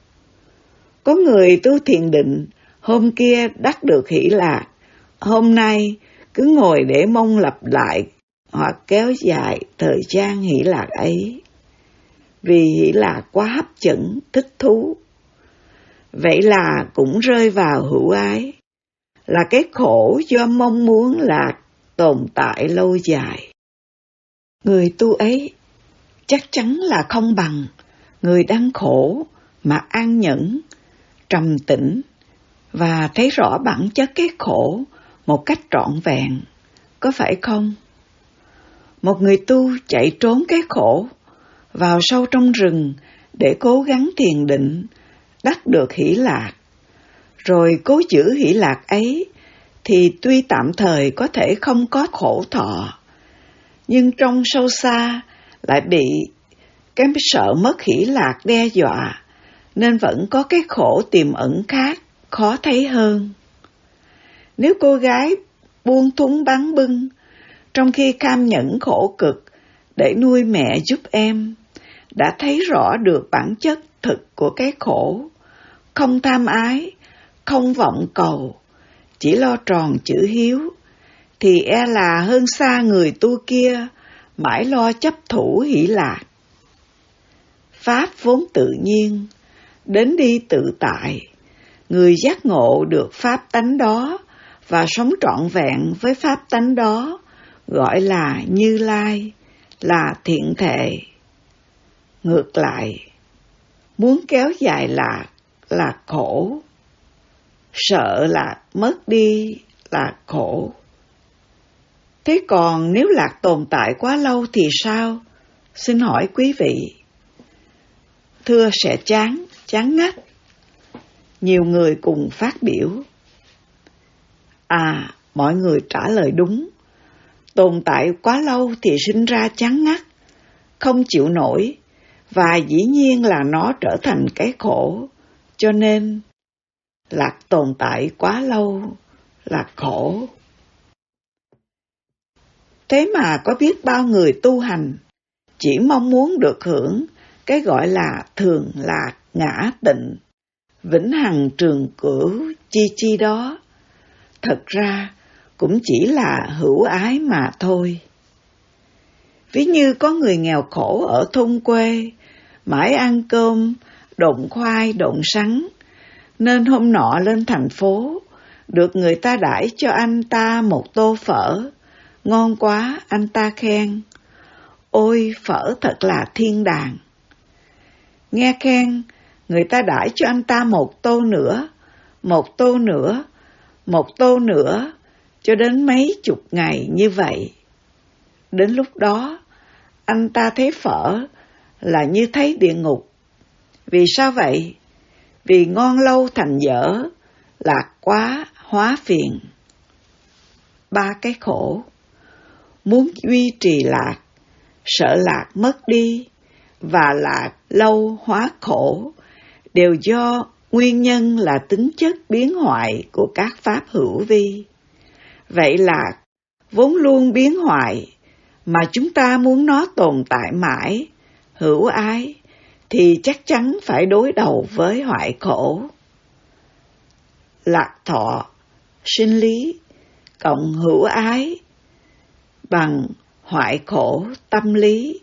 Có người tu thiền định, hôm kia đắc được hỷ lạc, hôm nay cứ ngồi để mong lặp lại hoặc kéo dài thời gian hỷ lạc ấy. Vì hỷ lạc quá hấp dẫn, thích thú. Vậy là cũng rơi vào hữu ái, là cái khổ do mong muốn lạc tồn tại lâu dài. Người tu ấy chắc chắn là không bằng người đang khổ mà an nhẫn, trầm tĩnh và thấy rõ bản chất cái khổ một cách trọn vẹn, có phải không? Một người tu chạy trốn cái khổ, vào sâu trong rừng để cố gắng thiền định, đắc được hỷ lạc, rồi cố giữ hỷ lạc ấy, thì tuy tạm thời có thể không có khổ thọ, nhưng trong sâu xa lại bị cái sợ mất hỷ lạc đe dọa, nên vẫn có cái khổ tiềm ẩn khác, khó thấy hơn. Nếu cô gái buông thúng bán bưng, trong khi cam nhẫn khổ cực để nuôi mẹ giúp em, đã thấy rõ được bản chất thực của cái khổ, không tham ái, không vọng cầu, chỉ lo tròn chữ hiếu, thì e là hơn xa người tu kia mãi lo chấp thủ hỷ lạc. Pháp vốn tự nhiên, đến đi tự tại, người giác ngộ được pháp tánh đó và sống trọn vẹn với pháp tánh đó gọi là Như Lai, là thiện thệ. Ngược lại, muốn kéo dài lạc là khổ, sợ lạc mất đi là khổ. Thế còn nếu lạc tồn tại quá lâu thì sao? Xin hỏi quý vị. Thưa sẽ chán, chán ngắt. Nhiều người cùng phát biểu. À, mọi người trả lời đúng. Tồn tại quá lâu thì sinh ra chán ngắt, không chịu nổi, và dĩ nhiên là nó trở thành cái khổ. Cho nên, lạc tồn tại quá lâu là khổ. Thế mà có biết bao người tu hành chỉ mong muốn được hưởng cái gọi là thường lạc ngã tịnh, vĩnh hằng trường cửu chi chi đó. Thật ra cũng chỉ là hữu ái mà thôi. Ví như có người nghèo khổ ở thôn quê, mãi ăn cơm, độn khoai, độn sắn, nên hôm nọ lên thành phố, được người ta đãi cho anh ta một tô phở. Ngon quá, anh ta khen. Ôi, phở thật là thiên đàng. Nghe khen, người ta đãi cho anh ta một tô nữa, một tô nữa, một tô nữa, cho đến mấy chục ngày như vậy. Đến lúc đó, anh ta thấy phở là như thấy địa ngục. Vì sao vậy? Vì ngon lâu thành dở, lạc quá hóa phiền. Ba cái khổ. Muốn duy trì lạc, sợ lạc mất đi, và lạc lâu hóa khổ, đều do nguyên nhân là tính chất biến hoại của các pháp hữu vi. Vậy lạc vốn luôn biến hoại, mà chúng ta muốn nó tồn tại mãi, hữu ái, thì chắc chắn phải đối đầu với hoại khổ. Lạc thọ, sinh lý, cộng hữu ái, bằng hoại khổ tâm lý.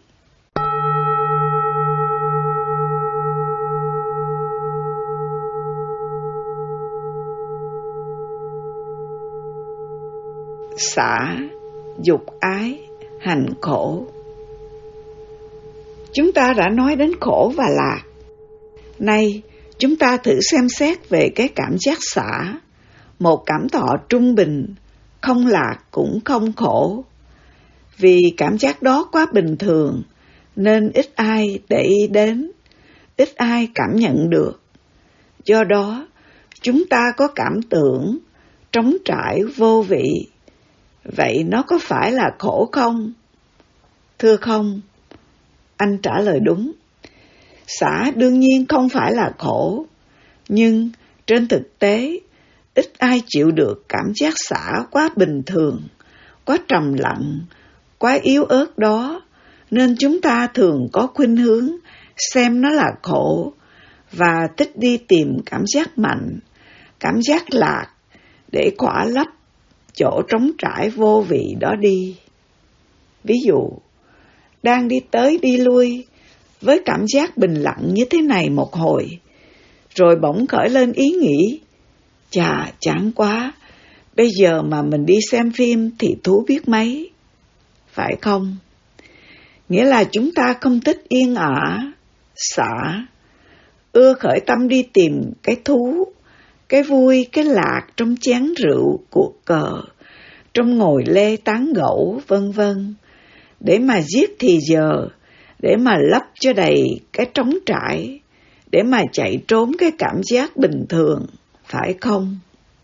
Xả, dục ái, hành khổ. Chúng ta đã nói đến khổ và lạc. Nay, chúng ta thử xem xét về cái cảm giác xả, một cảm thọ trung bình, không lạc cũng không khổ. Vì cảm giác đó quá bình thường, nên ít ai để ý đến. ít ai cảm nhận được. Do đó, chúng ta có cảm tưởng trống trải vô vị. Vậy nó có phải là khổ không? Thưa không. Anh trả lời đúng. Xả đương nhiên không phải là khổ, nhưng trên thực tế, ít ai chịu được cảm giác xả quá bình thường, quá trầm lặng, quá yếu ớt đó, nên chúng ta thường có khuynh hướng xem nó là khổ và thích đi tìm cảm giác mạnh, cảm giác lạc để khỏa lấp chỗ trống trải vô vị đó đi. Ví dụ, đang đi tới đi lui với cảm giác bình lặng như thế này một hồi, rồi bỗng khởi lên ý nghĩ, chà, chán quá, bây giờ mà mình đi xem phim thì thú biết mấy. Phải không? Nghĩa là chúng ta không thích yên ả, xả, ưa khởi tâm đi tìm cái thú, cái vui, cái lạc trong chén rượu, cuộc cờ, trong ngồi lê tán gẫu, vân vân, để mà giết thì giờ, để mà lấp cho đầy cái trống trải, để mà chạy trốn cái cảm giác bình thường, phải không?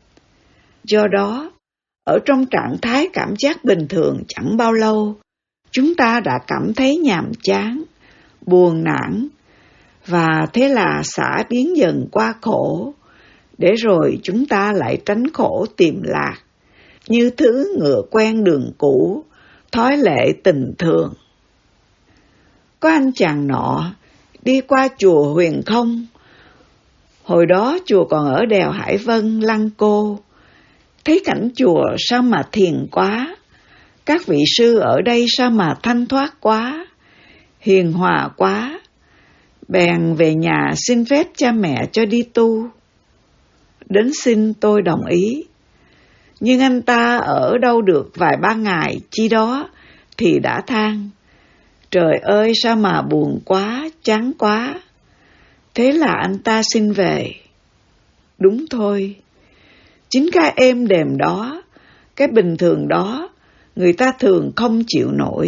Do đó, ở trong trạng thái cảm giác bình thường chẳng bao lâu, chúng ta đã cảm thấy nhàm chán, buồn nản, và thế là xả biến dần qua khổ, để rồi chúng ta lại tránh khổ tìm lạc, như thứ ngựa quen đường cũ, thói lệ tình thường. Có anh chàng nọ đi qua chùa Huyền Không. Hồi đó chùa còn ở đèo Hải Vân, Lăng Cô. Thấy cảnh chùa sao mà thiền quá, các vị sư ở đây sao mà thanh thoát quá, hiền hòa quá. Bèn về nhà xin phép cha mẹ cho đi tu. Đến xin tôi đồng ý. Nhưng anh ta ở đâu được vài ba ngày chi đó thì đã than, trời ơi sao mà buồn quá, chán quá. Thế là anh ta xin về. Đúng thôi, chính cái êm đềm đó, cái bình thường đó, người ta thường không chịu nổi.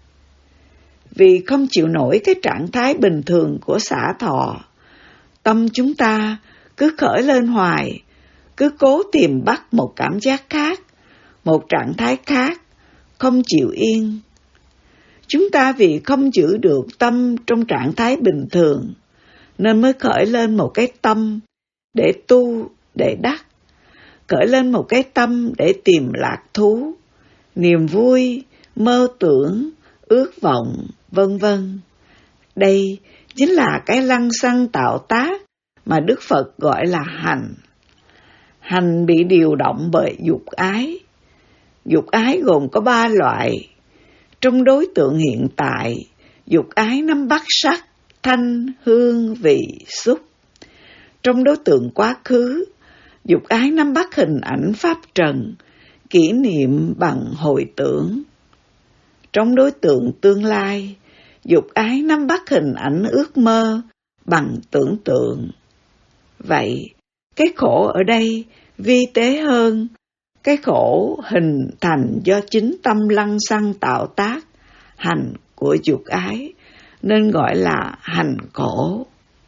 Vì không chịu nổi cái trạng thái bình thường của xả thọ, tâm chúng ta cứ khởi lên hoài, cứ cố tìm bắt một cảm giác khác, một trạng thái khác, không chịu yên. Chúng ta vì không giữ được tâm trong trạng thái bình thường, nên mới khởi lên một cái tâm để tu, để đắc, khởi lên một cái tâm để tìm lạc thú, niềm vui, mơ tưởng, ước vọng, vân vân. Đây chính là cái lăng xăng tạo tác mà Đức Phật gọi là hành. Hành bị điều động bởi dục ái. Dục ái gồm có ba loại. Trong đối tượng hiện tại, dục ái nắm bắt sắc, thanh, hương, vị, xúc. Trong đối tượng quá khứ, dục ái nắm bắt hình ảnh pháp trần, kỷ niệm bằng hồi tưởng. Trong đối tượng tương lai, dục ái nắm bắt hình ảnh ước mơ bằng tưởng tượng. Vậy, cái khổ ở đây vi tế hơn, cái khổ hình thành do chính tâm lăng xăng tạo tác, hành của dục ái, nên gọi là hành khổ.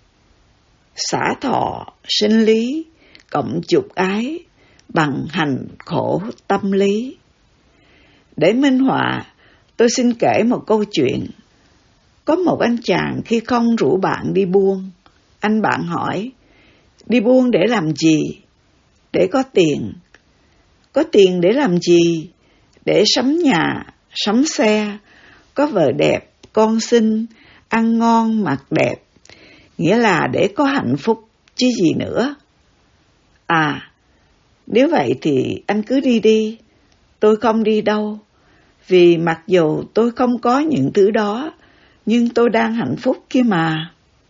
Xả thọ, sinh lý, cộng dục ái, bằng hành khổ tâm lý. Để minh họa, tôi xin kể một câu chuyện. Có một anh chàng khi không rủ bạn đi buôn. Anh bạn hỏi, đi buôn để làm gì? Để có tiền. Có tiền để làm gì? Để sắm nhà, sắm xe, có vợ đẹp, con xinh, ăn ngon, mặc đẹp. Nghĩa là để có hạnh phúc, chứ gì nữa. À, nếu vậy thì anh cứ đi đi. Tôi không đi đâu. Vì mặc dù tôi không có những thứ đó, nhưng tôi đang hạnh phúc kia mà.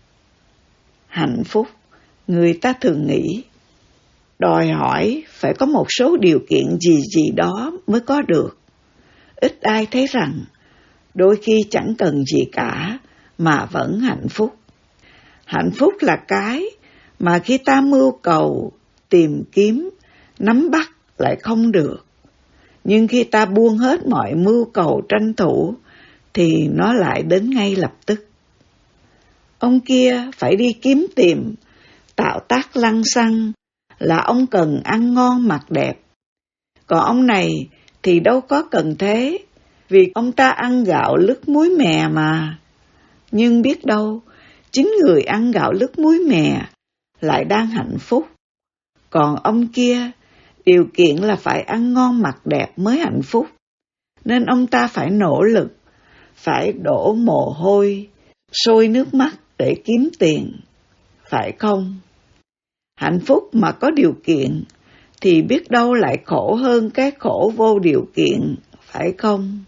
Hạnh phúc, người ta thường nghĩ, đòi hỏi phải có một số điều kiện gì gì đó mới có được. Ít ai thấy rằng, đôi khi chẳng cần gì cả mà vẫn hạnh phúc. Hạnh phúc là cái mà khi ta mưu cầu, tìm kiếm, nắm bắt lại không được. Nhưng khi ta buông hết mọi mưu cầu tranh thủ, thì nó lại đến ngay lập tức. Ông kia phải đi kiếm tìm, tạo tác lăng xăng là ông cần ăn ngon mặc đẹp. Còn ông này thì đâu có cần thế, vì ông ta ăn gạo lứt muối mè mà. Nhưng biết đâu, chính người ăn gạo lứt muối mè lại đang hạnh phúc. Còn ông kia, điều kiện là phải ăn ngon mặc đẹp mới hạnh phúc. Nên ông ta phải nỗ lực, phải đổ mồ hôi, sôi nước mắt để kiếm tiền, phải không? Hạnh phúc mà có điều kiện thì biết đâu lại khổ hơn cái khổ vô điều kiện, phải không?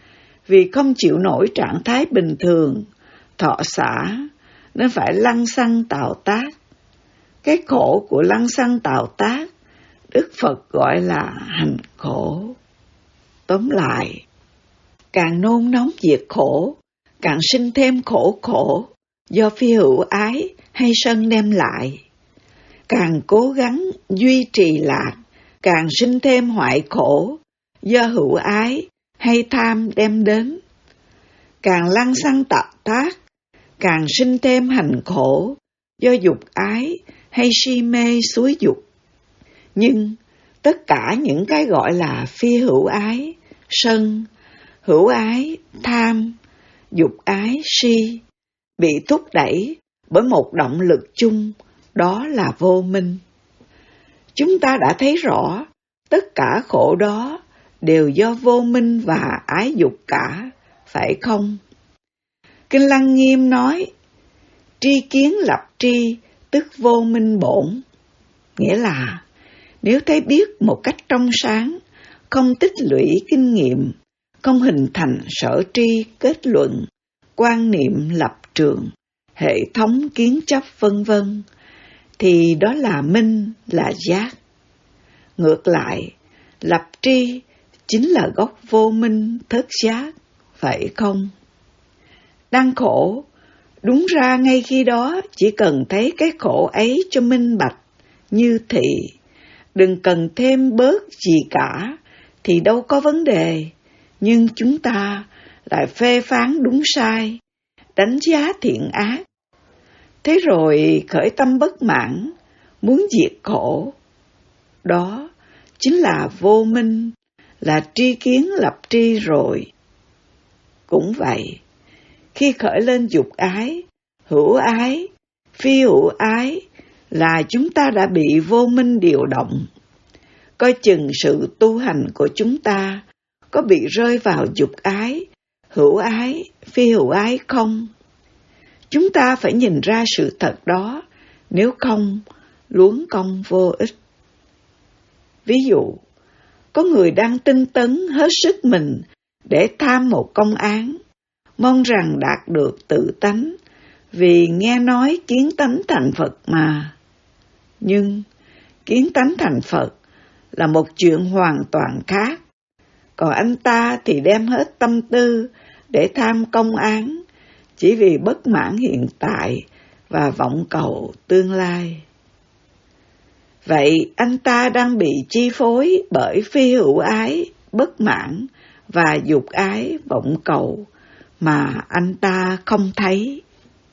Vì không chịu nổi trạng thái bình thường, thọ xả, nên phải lăng xăng tạo tác. Cái khổ của lăng xăng tạo tác, Đức Phật gọi là hành khổ. Tóm lại, càng nôn nóng diệt khổ, càng sinh thêm khổ khổ do phi hữu ái hay sân đem lại. Càng cố gắng duy trì lạc, càng sinh thêm hoại khổ do hữu ái hay tham đem đến. Càng lăng xăng tạo tác, càng sinh thêm hành khổ do dục ái hay si mê xúi dục. Nhưng tất cả những cái gọi là phi hữu ái, sân, hữu ái, tham, dục ái, si, bị thúc đẩy bởi một động lực chung, đó là vô minh. Chúng ta đã thấy rõ, tất cả khổ đó đều do vô minh và ái dục cả, phải không? Kinh Lăng Nghiêm nói, tri kiến lập tri, tức vô minh bổn. Nghĩa là, nếu thấy biết một cách trong sáng, không tích lũy kinh nghiệm, không hình thành sở tri kết luận, quan niệm lập trường, hệ thống kiến chấp vân vân, thì đó là minh, là giác. Ngược lại, lập tri chính là gốc vô minh thất giác, phải không? Đang khổ, đúng ra ngay khi đó chỉ cần thấy cái khổ ấy cho minh bạch, như thị, đừng cần thêm bớt gì cả, thì đâu có vấn đề. Nhưng chúng ta lại phê phán đúng sai, đánh giá thiện ác. Thế rồi khởi tâm bất mãn, muốn diệt khổ. Đó chính là vô minh, là tri kiến lập tri rồi. Cũng vậy, khi khởi lên dục ái, hữu ái, phi hữu ái, là chúng ta đã bị vô minh điều động. Coi chừng sự tu hành của chúng ta có bị rơi vào dục ái, hữu ái, phi hữu ái không? Chúng ta phải nhìn ra sự thật đó, nếu không, luống công vô ích. Ví dụ, có người đang tinh tấn hết sức mình để tham một công án, mong rằng đạt được tự tánh, vì nghe nói kiến tánh thành Phật mà. Nhưng kiến tánh thành Phật là một chuyện hoàn toàn khác. Còn anh ta thì đem hết tâm tư để tham công án, chỉ vì bất mãn hiện tại và vọng cầu tương lai. Vậy anh ta đang bị chi phối bởi phi hữu ái, bất mãn và dục ái, vọng cầu mà anh ta không thấy.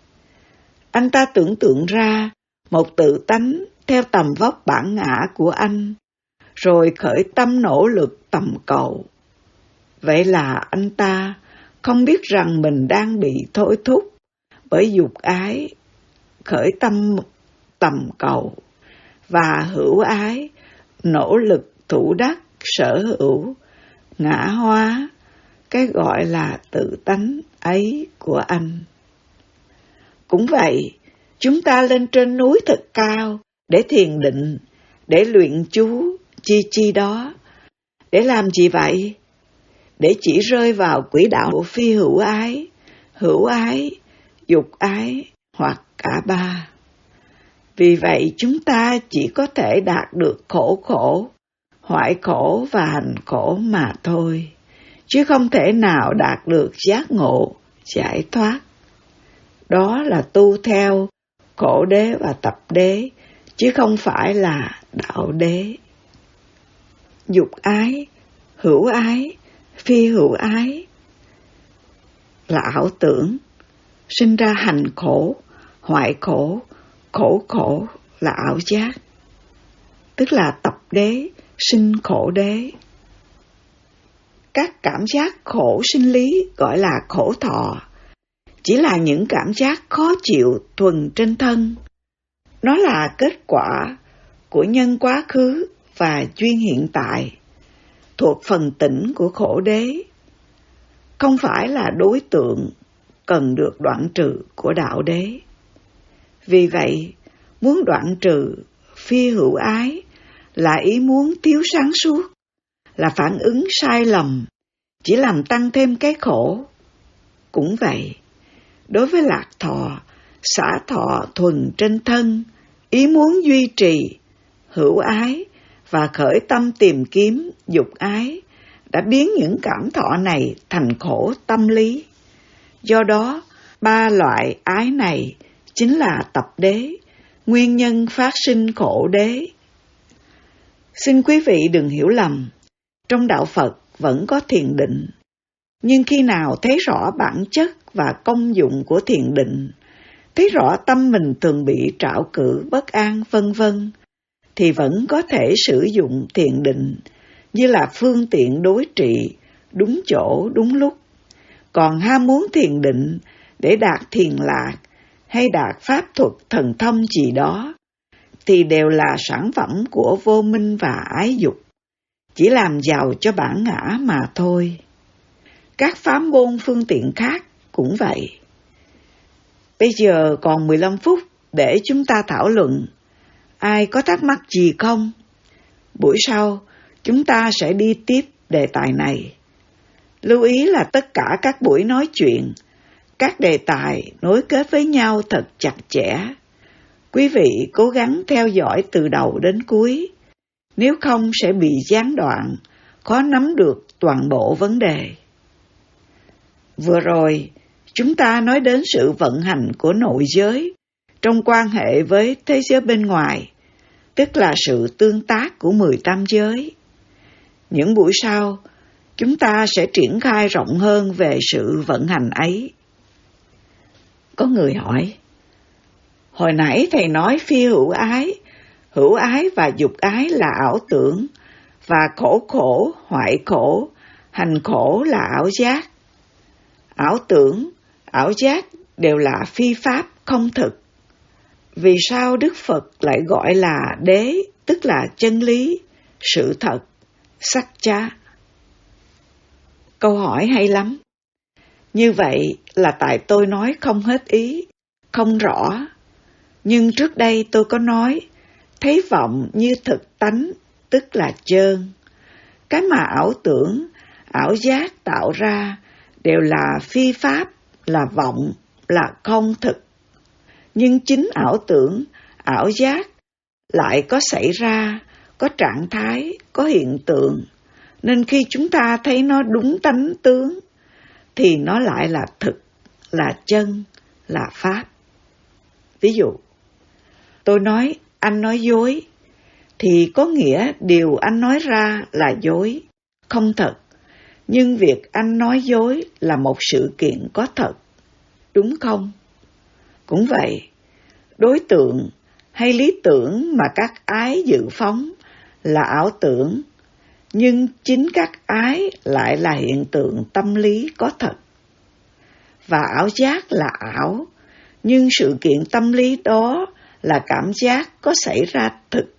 Anh ta tưởng tượng ra một tự tánh theo tầm vóc bản ngã của anh, rồi khởi tâm nỗ lực tầm cầu. Vậy là anh ta không biết rằng mình đang bị thôi thúc bởi dục ái, khởi tâm tầm cầu, và hữu ái, nỗ lực thủ đắc sở hữu, ngã hóa, cái gọi là tự tánh ấy của anh. Cũng vậy, chúng ta lên trên núi thật cao để thiền định, để luyện chú, chi chi đó. Để làm gì vậy? Để chỉ rơi vào quỹ đạo của phi hữu ái, hữu ái, dục ái hoặc cả ba. Vì vậy chúng ta chỉ có thể đạt được khổ khổ, hoại khổ và hành khổ mà thôi, chứ không thể nào đạt được giác ngộ, giải thoát. Đó là tu theo khổ đế và tập đế, chứ không phải là đạo đế. Dục ái, hữu ái, phi hữu ái là ảo tưởng, sinh ra hành khổ hoại khổ, khổ khổ là ảo giác. Tức là tập đế, sinh khổ đế. Các cảm giác khổ sinh lý gọi là khổ thọ, chỉ là những cảm giác khó chịu thuần trên thân. Nó là kết quả của nhân quá khứ và duyên hiện tại, thuộc phần tỉnh của khổ đế, không phải là đối tượng cần được đoạn trừ của đạo đế. Vì vậy, muốn đoạn trừ phi hữu ái là ý muốn thiếu sáng suốt, là phản ứng sai lầm, chỉ làm tăng thêm cái khổ. Cũng vậy, đối với lạc thọ, xả thọ thuần trên thân, ý muốn duy trì hữu ái và khởi tâm tìm kiếm dục ái đã biến những cảm thọ này thành khổ tâm lý. Do đó, ba loại ái này chính là tập đế, nguyên nhân phát sinh khổ đế. Xin quý vị đừng hiểu lầm, trong đạo Phật vẫn có thiền định, nhưng khi nào thấy rõ bản chất và công dụng của thiền định, thấy rõ tâm mình thường bị trạo cử bất an vân vân, thì vẫn có thể sử dụng thiền định như là phương tiện đối trị, đúng chỗ, đúng lúc. Còn ham muốn thiền định để đạt thiền lạc hay đạt pháp thuật thần thông gì đó, thì đều là sản phẩm của vô minh và ái dục, chỉ làm giàu cho bản ngã mà thôi. Các pháp môn phương tiện khác cũng vậy. Bây giờ còn mười lăm phút để chúng ta thảo luận. Ai có thắc mắc gì không? Buổi sau, chúng ta sẽ đi tiếp đề tài này. Lưu ý là tất cả các buổi nói chuyện, các đề tài nối kết với nhau thật chặt chẽ. Quý vị cố gắng theo dõi từ đầu đến cuối, nếu không sẽ bị gián đoạn, khó nắm được toàn bộ vấn đề. Vừa rồi, chúng ta nói đến sự vận hành của nội giới trong quan hệ với thế giới bên ngoài, tức là sự tương tác của mười tám giới. Những buổi sau, chúng ta sẽ triển khai rộng hơn về sự vận hành ấy. Có người hỏi, hồi nãy thầy nói phi hữu ái, hữu ái và dục ái là ảo tưởng, và khổ khổ, hoại khổ, hành khổ là ảo giác. Ảo tưởng, ảo giác đều là phi pháp, không thực. Vì sao Đức Phật lại gọi là đế, tức là chân lý, sự thật, sắc chá? Câu hỏi hay lắm. Như vậy là tại tôi nói không hết ý, không rõ. Nhưng trước đây tôi có nói, thấy vọng như thực tánh, tức là chơn. Cái mà ảo tưởng, ảo giác tạo ra đều là phi pháp, là vọng, là không thực. Nhưng chính ảo tưởng, ảo giác lại có xảy ra, có trạng thái, có hiện tượng. Nên khi chúng ta thấy nó đúng tánh tướng, thì nó lại là thực, là chân, là pháp. Ví dụ, tôi nói anh nói dối, thì có nghĩa điều anh nói ra là dối, không thật. Nhưng việc anh nói dối là một sự kiện có thật, đúng không? Cũng vậy, đối tượng hay lý tưởng mà các ái dự phóng là ảo tưởng, nhưng chính các ái lại là hiện tượng tâm lý có thật. Và ảo giác là ảo, nhưng sự kiện tâm lý đó là cảm giác có xảy ra thực.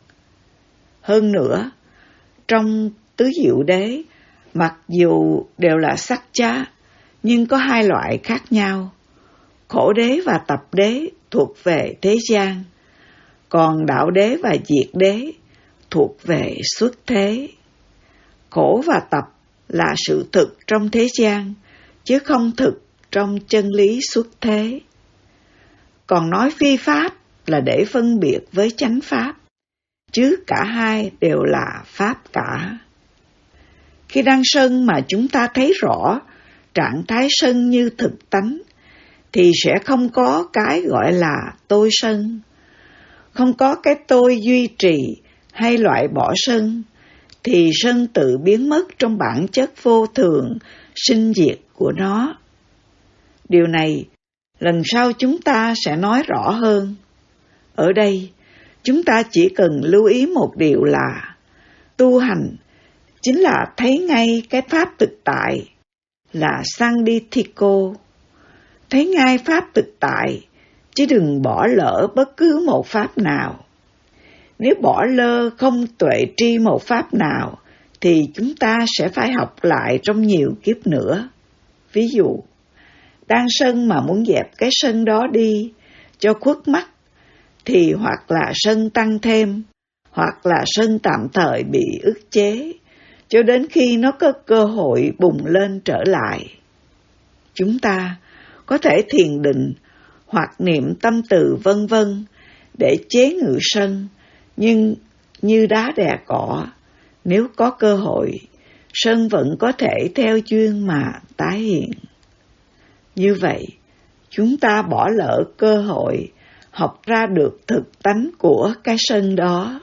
Hơn nữa, trong tứ diệu đế, mặc dù đều là sắc chá, nhưng có hai loại khác nhau. Khổ đế và tập đế thuộc về thế gian, còn đạo đế và diệt đế thuộc về xuất thế. Khổ và tập là sự thực trong thế gian, chứ không thực trong chân lý xuất thế. Còn nói phi pháp là để phân biệt với chánh pháp, chứ cả hai đều là pháp cả. Khi đang sân mà chúng ta thấy rõ trạng thái sân như thực tánh, thì sẽ không có cái gọi là tôi sân, không có cái tôi duy trì hay loại bỏ sân, thì sân tự biến mất trong bản chất vô thường, sinh diệt của nó. Điều này Lần sau chúng ta sẽ nói rõ hơn. Ở đây, chúng ta chỉ cần lưu ý một điều là tu hành chính là thấy ngay cái pháp thực tại, là Sangditthiko. Thấy ngay pháp thực tại, chứ đừng bỏ lỡ bất cứ một pháp nào. Nếu bỏ lơ không tuệ tri một pháp nào, thì chúng ta sẽ phải học lại trong nhiều kiếp nữa. Ví dụ, đang sân mà muốn dẹp cái sân đó đi, cho khuất mắt, thì hoặc là sân tăng thêm, hoặc là sân tạm thời bị ức chế, cho đến khi nó có cơ hội bùng lên trở lại. Chúng ta có thể thiền định hoặc niệm tâm từ vân vân để chế ngự sân, nhưng như đá đè cỏ, nếu có cơ hội, sân vẫn có thể theo duyên mà tái hiện. Như vậy, chúng ta bỏ lỡ cơ hội học ra được thực tánh của cái sân đó.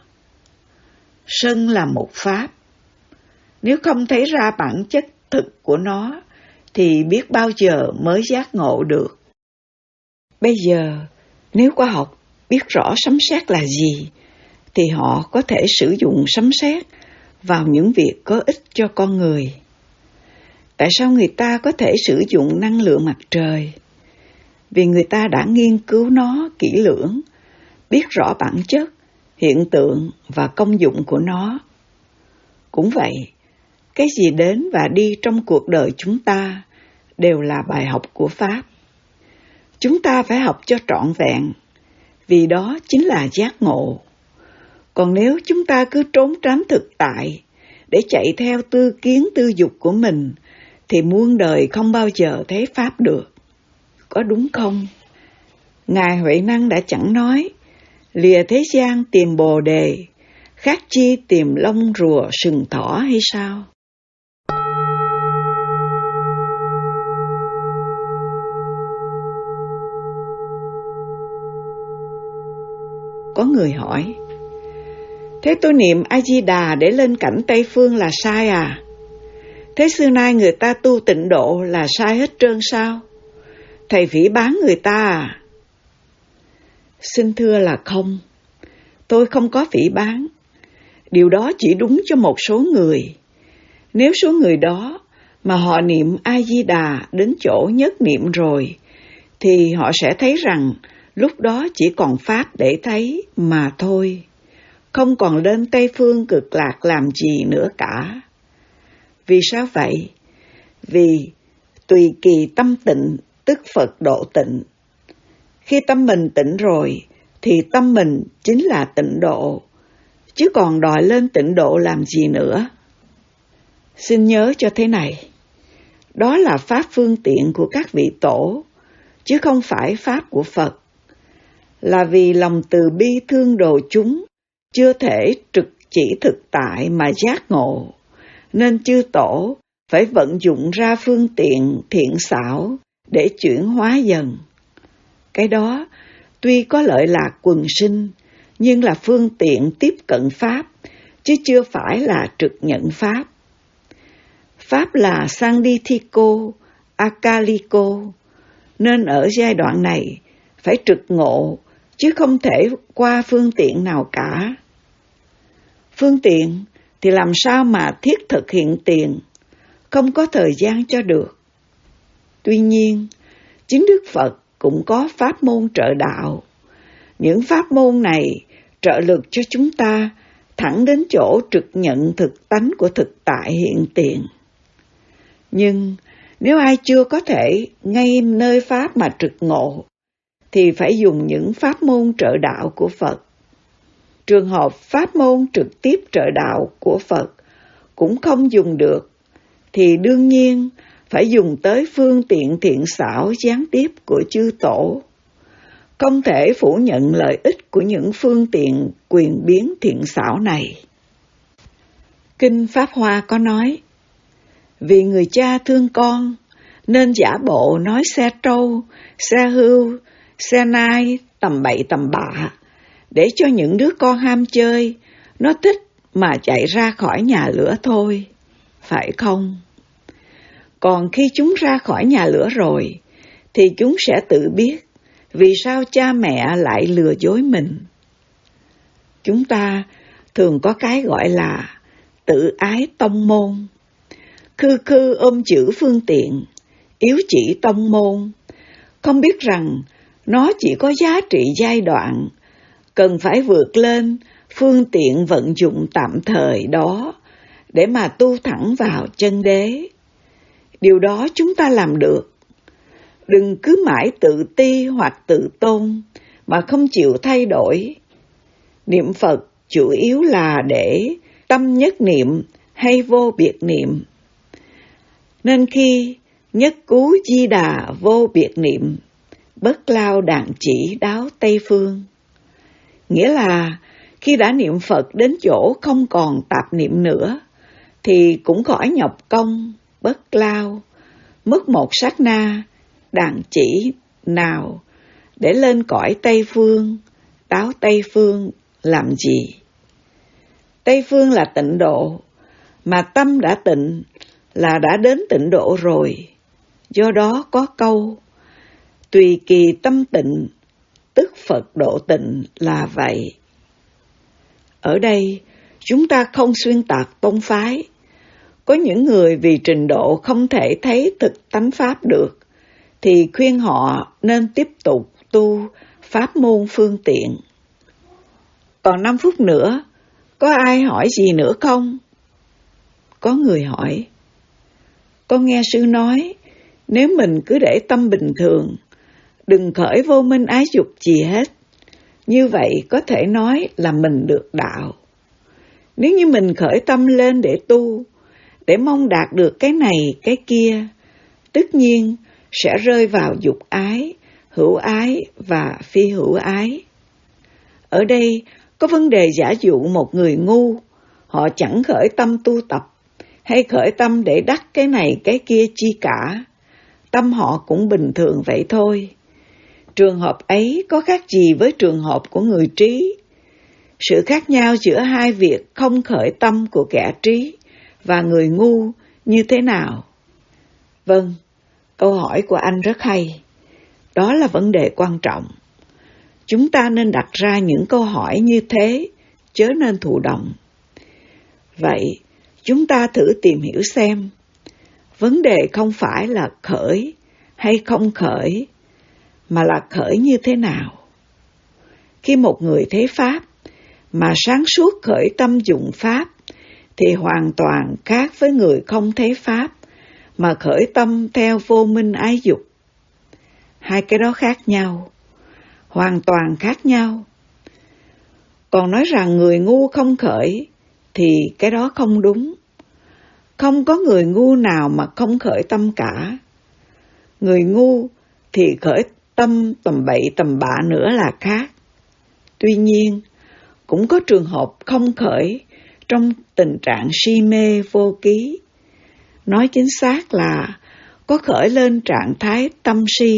Sân là một pháp. Nếu không thấy ra bản chất thực của nó, thì biết bao giờ mới giác ngộ được. Bây giờ, nếu khoa học biết rõ sấm sét là gì, thì họ có thể sử dụng sấm sét vào những việc có ích cho con người. Tại sao người ta có thể sử dụng năng lượng mặt trời? Vì người ta đã nghiên cứu nó kỹ lưỡng, biết rõ bản chất, hiện tượng và công dụng của nó. Cũng vậy, cái gì đến và đi trong cuộc đời chúng ta đều là bài học của Pháp. Chúng ta phải học cho trọn vẹn, vì đó chính là giác ngộ. Còn nếu chúng ta cứ trốn tránh thực tại để chạy theo tư kiến tư dục của mình, thì muôn đời không bao giờ thấy Pháp được. Có đúng không? Ngài Huệ Năng đã chẳng nói, lìa thế gian tìm bồ đề, khác chi tìm lông rùa sừng thỏ hay sao? Có người hỏi, thế tôi niệm A-di-đà để lên cảnh Tây Phương là sai à? Thế xưa nay người ta tu tịnh độ là sai hết trơn sao? Thầy phỉ báng người ta à? Xin thưa là không. Tôi không có phỉ báng. Điều đó chỉ đúng cho một số người. Nếu số người đó mà họ niệm A-di-đà đến chỗ nhất niệm rồi, thì họ sẽ thấy rằng lúc đó chỉ còn Pháp để thấy mà thôi. Không còn lên Tây Phương cực lạc làm gì nữa cả. Vì sao vậy? Vì tùy kỳ tâm tịnh, tức Phật độ tịnh. Khi tâm mình tịnh rồi, thì tâm mình chính là tịnh độ, chứ còn đòi lên tịnh độ làm gì nữa. Xin nhớ cho thế này, đó là pháp phương tiện của các vị tổ, chứ không phải pháp của Phật. Là vì lòng từ bi thương độ chúng, chưa thể trực chỉ thực tại mà giác ngộ, nên chư tổ phải vận dụng ra phương tiện thiện xảo để chuyển hóa dần. Cái đó tuy có lợi lạc quần sinh, nhưng là phương tiện tiếp cận Pháp, chứ chưa phải là trực nhận Pháp. Pháp là Sangditthiko, Akaliko, nên ở giai đoạn này phải trực ngộ, chứ không thể qua phương tiện nào cả. Phương tiện thì làm sao mà thiết thực hiện tiền, không có thời gian cho được. Tuy nhiên, chính Đức Phật cũng có pháp môn trợ đạo. Những pháp môn này trợ lực cho chúng ta thẳng đến chỗ trực nhận thực tánh của thực tại hiện tiền. Nhưng nếu ai chưa có thể ngay nơi Pháp mà trực ngộ, thì phải dùng những pháp môn trợ đạo của Phật. Trường hợp pháp môn trực tiếp trợ đạo của Phật cũng không dùng được, thì đương nhiên phải dùng tới phương tiện thiện xảo gián tiếp của chư tổ. Không thể phủ nhận lợi ích của những phương tiện quyền biến thiện xảo này. Kinh Pháp Hoa có nói, vì người cha thương con, nên giả bộ nói xe trâu, xe hươu, xe nai, tầm bậy tầm bạ, để cho những đứa con ham chơi, nó thích mà chạy ra khỏi nhà lửa thôi, phải không? Còn khi chúng ra khỏi nhà lửa rồi, thì chúng sẽ tự biết vì sao cha mẹ lại lừa dối mình. Chúng ta thường có cái gọi là tự ái tông môn, khư khư ôm chữ phương tiện, yếu chỉ tông môn, không biết rằng nó chỉ có giá trị giai đoạn, cần phải vượt lên phương tiện vận dụng tạm thời đó để mà tu thẳng vào chân đế. Điều đó chúng ta làm được. Đừng cứ mãi tự ti hoặc tự tôn mà không chịu thay đổi. Niệm Phật chủ yếu là để tâm nhất niệm hay vô biệt niệm. Nên khi nhất cú di đà vô biệt niệm, bất lao đàn chỉ đáo Tây Phương. Nghĩa là khi đã niệm Phật đến chỗ không còn tạp niệm nữa, thì cũng khỏi nhọc công, bất lao, mất một sát na, đàn chỉ nào để lên cõi Tây Phương, đáo Tây Phương làm gì? Tây Phương là tịnh độ, mà tâm đã tịnh là đã đến tịnh độ rồi. Do đó có câu, tùy kỳ tâm tịnh, tức Phật độ tịnh là vậy. Ở đây, chúng ta không xuyên tạc tông phái. Có những người vì trình độ không thể thấy thực tánh Pháp được, thì khuyên họ nên tiếp tục tu pháp môn phương tiện. Còn năm phút nữa, có ai hỏi gì nữa không? Có người hỏi. Con nghe sư nói, nếu mình cứ để tâm bình thường, đừng khởi vô minh ái dục gì hết, như vậy có thể nói là mình được đạo. Nếu như mình khởi tâm lên để tu, để mong đạt được cái này, cái kia, tất nhiên sẽ rơi vào dục ái, hữu ái và phi hữu ái. Ở đây có vấn đề giả dụ một người ngu, họ chẳng khởi tâm tu tập, hay khởi tâm để đắc cái này, cái kia chi cả. Tâm họ cũng bình thường vậy thôi. Trường hợp ấy có khác gì với trường hợp của người trí? Sự khác nhau giữa hai việc không khởi tâm của kẻ trí và người ngu như thế nào? Vâng, câu hỏi của anh rất hay. Đó là vấn đề quan trọng. Chúng ta nên đặt ra những câu hỏi như thế, chớ nên thụ động. Vậy, chúng ta thử tìm hiểu xem, vấn đề không phải là khởi hay không khởi, mà là khởi như thế nào. Khi một người thấy Pháp, mà sáng suốt khởi tâm dụng Pháp, thì hoàn toàn khác với người không thấy Pháp, mà khởi tâm theo vô minh ái dục. Hai cái đó khác nhau, hoàn toàn khác nhau. Còn nói rằng người ngu không khởi, thì cái đó không đúng. Không có người ngu nào mà không khởi tâm cả. Người ngu thì khởi tâm tầm bậy tầm bạ nữa là khác. Tuy nhiên, cũng có trường hợp không khởi trong tình trạng si mê vô ký. Nói chính xác là có khởi lên trạng thái tâm si.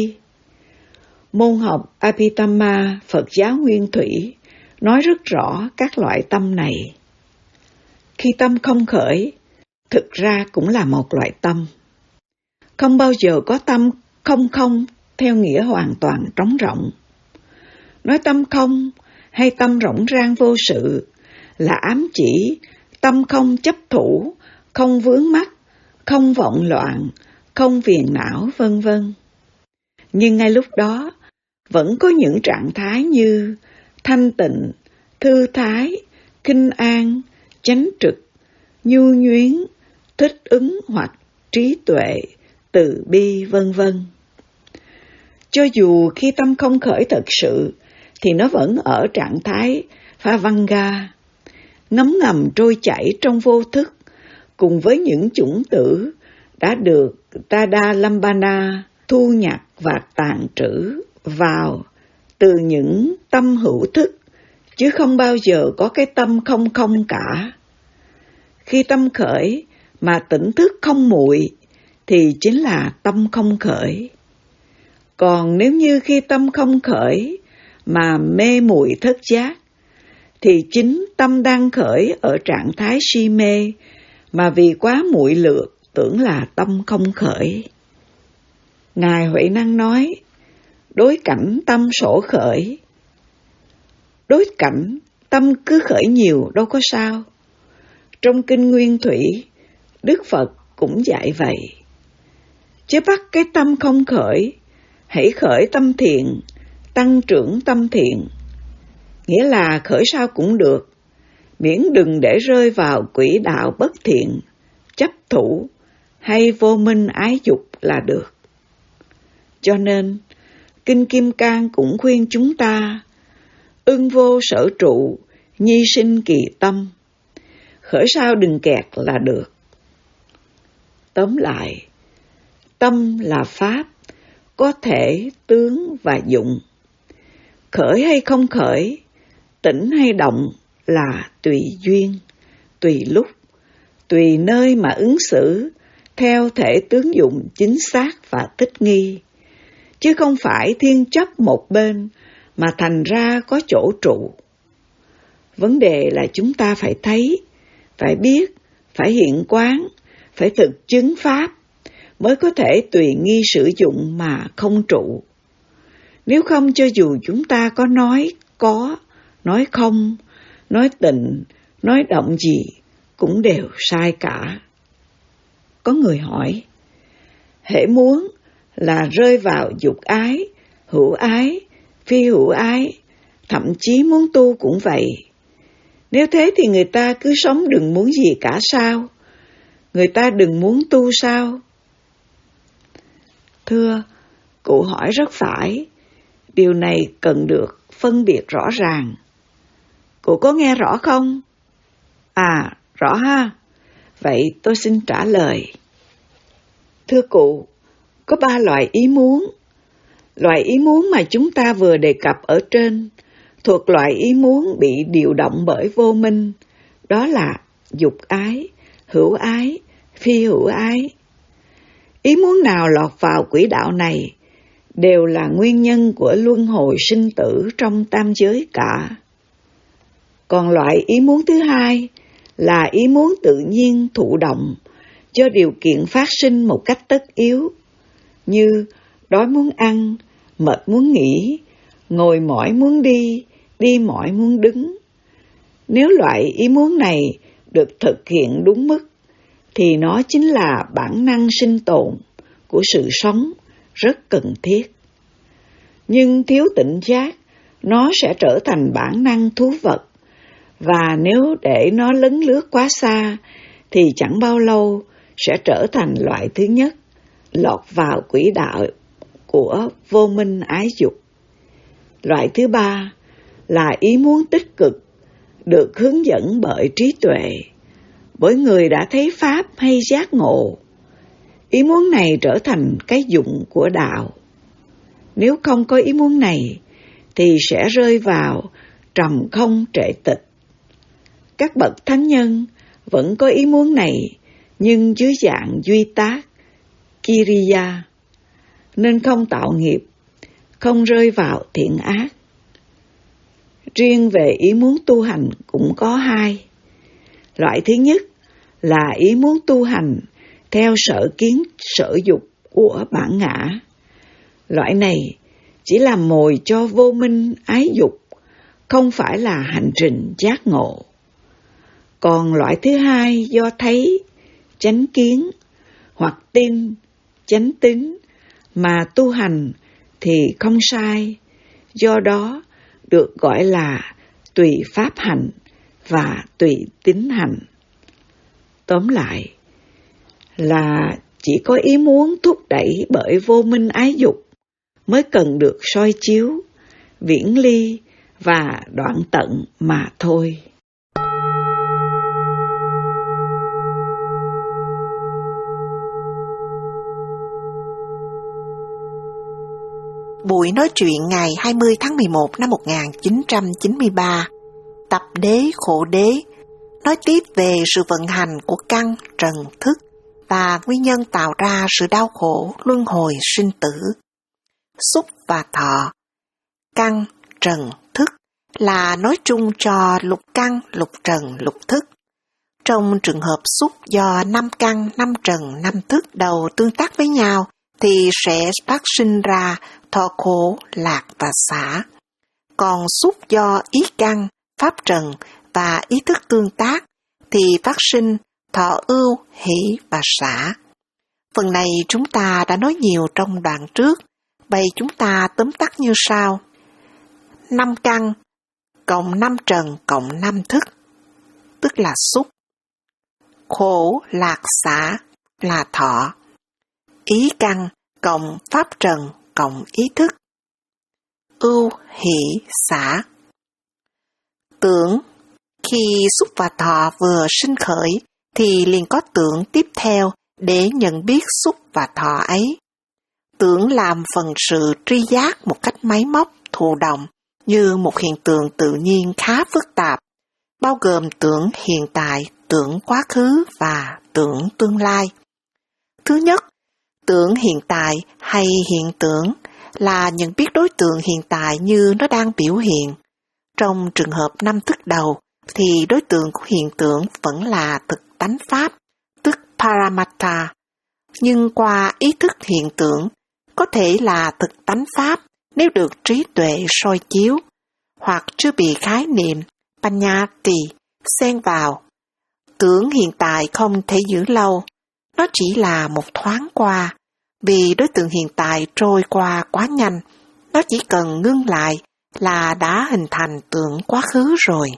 Môn học Abhidhamma Phật giáo Nguyên Thủy nói rất rõ các loại tâm này. Khi tâm không khởi, thực ra cũng là một loại tâm. Không bao giờ có tâm không không theo nghĩa hoàn toàn trống rỗng. Nói tâm không hay tâm rỗng rang vô sự là ám chỉ tâm không chấp thủ, không vướng mắc, không vọng loạn, không phiền não, vân vân. Nhưng ngay lúc đó, vẫn có những trạng thái như thanh tịnh, thư thái, kinh an, chánh trực, nhu nhuyến, thích ứng hoặc trí tuệ, từ bi, vân vân. Cho dù khi tâm không khởi thật sự, thì nó vẫn ở trạng thái Phavanga, ngấm ngầm trôi chảy trong vô thức, cùng với những chủng tử đã được Tadalambana thu nhặt và tàn trữ vào từ những tâm hữu thức, chứ không bao giờ có cái tâm không không cả. Khi tâm khởi mà tỉnh thức không muội thì chính là tâm không khởi. Còn nếu như khi tâm không khởi mà mê muội thất giác, thì chính tâm đang khởi ở trạng thái si mê, mà vì quá muội lược tưởng là tâm không khởi. Ngài Huệ Năng nói, đối cảnh tâm sổ khởi. Đối cảnh, tâm cứ khởi nhiều đâu có sao. Trong Kinh Nguyên Thủy, Đức Phật cũng dạy vậy. Chứ bắt cái tâm không khởi, hãy khởi tâm thiện, tăng trưởng tâm thiện. Nghĩa là khởi sao cũng được, miễn đừng để rơi vào quỹ đạo bất thiện, chấp thủ hay vô minh ái dục là được. Cho nên, Kinh Kim Cang cũng khuyên chúng ta, ưng vô sở trụ, nhi sinh kỳ tâm. Khởi sao đừng kẹt là được. Tóm lại, tâm là pháp, có thể, tướng và dụng. Khởi hay không khởi, tỉnh hay động là tùy duyên, tùy lúc, tùy nơi mà ứng xử, theo thể tướng dụng chính xác và thích nghi. Chứ không phải thiên chấp một bên mà thành ra có chỗ trụ. Vấn đề là chúng ta phải thấy, phải biết, phải hiện quán, phải thực chứng pháp, mới có thể tùy nghi sử dụng mà không trụ. Nếu không, cho dù chúng ta có nói có, nói không, nói tịnh, nói động gì, cũng đều sai cả. Có người hỏi, hễ muốn là rơi vào dục ái, hữu ái, phi hữu ái, thậm chí muốn tu cũng vậy. Nếu thế thì người ta cứ sống đừng muốn gì cả sao? Người ta đừng muốn tu sao? Thưa, cụ hỏi rất phải, điều này cần được phân biệt rõ ràng. Cụ có nghe rõ không? À, rõ ha. Vậy tôi xin trả lời. Thưa cụ, có ba loại ý muốn. Loại ý muốn mà chúng ta vừa đề cập ở trên thuộc loại ý muốn bị điều động bởi vô minh, đó là dục ái, hữu ái, phi hữu ái. Ý muốn nào lọt vào quỹ đạo này đều là nguyên nhân của luân hồi sinh tử trong tam giới cả. Còn loại ý muốn thứ hai là ý muốn tự nhiên thụ động do điều kiện phát sinh một cách tất yếu, như đói muốn ăn, mệt muốn nghỉ, ngồi mỏi muốn đi, đi mỏi muốn đứng. Nếu loại ý muốn này được thực hiện đúng mức, thì nó chính là bản năng sinh tồn của sự sống rất cần thiết. Nhưng thiếu tỉnh giác, nó sẽ trở thành bản năng thú vật, và nếu để nó lấn lướt quá xa, thì chẳng bao lâu sẽ trở thành loại thứ nhất, lọt vào quỹ đạo của vô minh ái dục. Loại thứ ba là ý muốn tích cực, được hướng dẫn bởi trí tuệ, bởi người đã thấy pháp hay giác ngộ. Ý muốn này trở thành cái dụng của đạo. Nếu không có ý muốn này, thì sẽ rơi vào trầm không trệ tịch. Các bậc thánh nhân vẫn có ý muốn này, nhưng dưới dạng duy tác, kiriya, nên không tạo nghiệp, không rơi vào thiện ác. Riêng về ý muốn tu hành cũng có hai. Loại thứ nhất là ý muốn tu hành theo sở kiến sở dục của bản ngã. Loại này chỉ là mồi cho vô minh ái dục, không phải là hành trình giác ngộ. Còn loại thứ hai do thấy, chánh kiến, hoặc tin, chánh tín mà tu hành thì không sai, do đó được gọi là tùy pháp hành và tùy tín hành. Tóm lại là chỉ có ý muốn thúc đẩy bởi vô minh ái dục mới cần được soi chiếu, viễn ly và đoạn tận mà thôi. Buổi nói chuyện ngày hai mươi tháng mười một năm một nghìn chín trăm chín mươi ba, tập đế khổ đế, nói tiếp về sự vận hành của căn trần thức và nguyên nhân tạo ra sự đau khổ luân hồi sinh tử. Xúc và thọ, căn trần thức là nói chung cho lục căn, lục trần, lục thức. Trong trường hợp xúc do năm căn, năm trần, năm thức đầu tương tác với nhau thì sẽ phát sinh ra thọ khổ, lạc và xả. Còn xúc do ý căn, pháp trần và ý thức tương tác thì phát sinh thọ ưu, hỷ và xả. Phần này chúng ta đã nói nhiều trong đoạn trước, vậy chúng ta tóm tắt như sau. Năm căn cộng năm trần cộng năm thức, tức là xúc. Khổ, lạc, xả là thọ. Ý căn cộng pháp trần cộng ý thức. Ưu, hỷ, xả. Tưởng, khi xúc và thọ vừa sinh khởi thì liền có tưởng tiếp theo để nhận biết xúc và thọ ấy. Tưởng làm phần sự tri giác một cách máy móc, thụ động như một hiện tượng tự nhiên khá phức tạp, bao gồm tưởng hiện tại, tưởng quá khứ và tưởng tương lai. Thứ nhất, tưởng hiện tại hay hiện tượng là nhận biết đối tượng hiện tại như nó đang biểu hiện. Trong trường hợp năm thức đầu thì đối tượng của hiện tượng vẫn là thực tánh pháp, tức Paramatta, nhưng qua ý thức hiện tượng có thể là thực tánh pháp nếu được trí tuệ soi chiếu, hoặc chưa bị khái niệm Panyati xen vào. Tưởng hiện tại không thể giữ lâu, nó chỉ là một thoáng qua, vì đối tượng hiện tại trôi qua quá nhanh, nó chỉ cần ngưng lại là đã hình thành tưởng quá khứ rồi.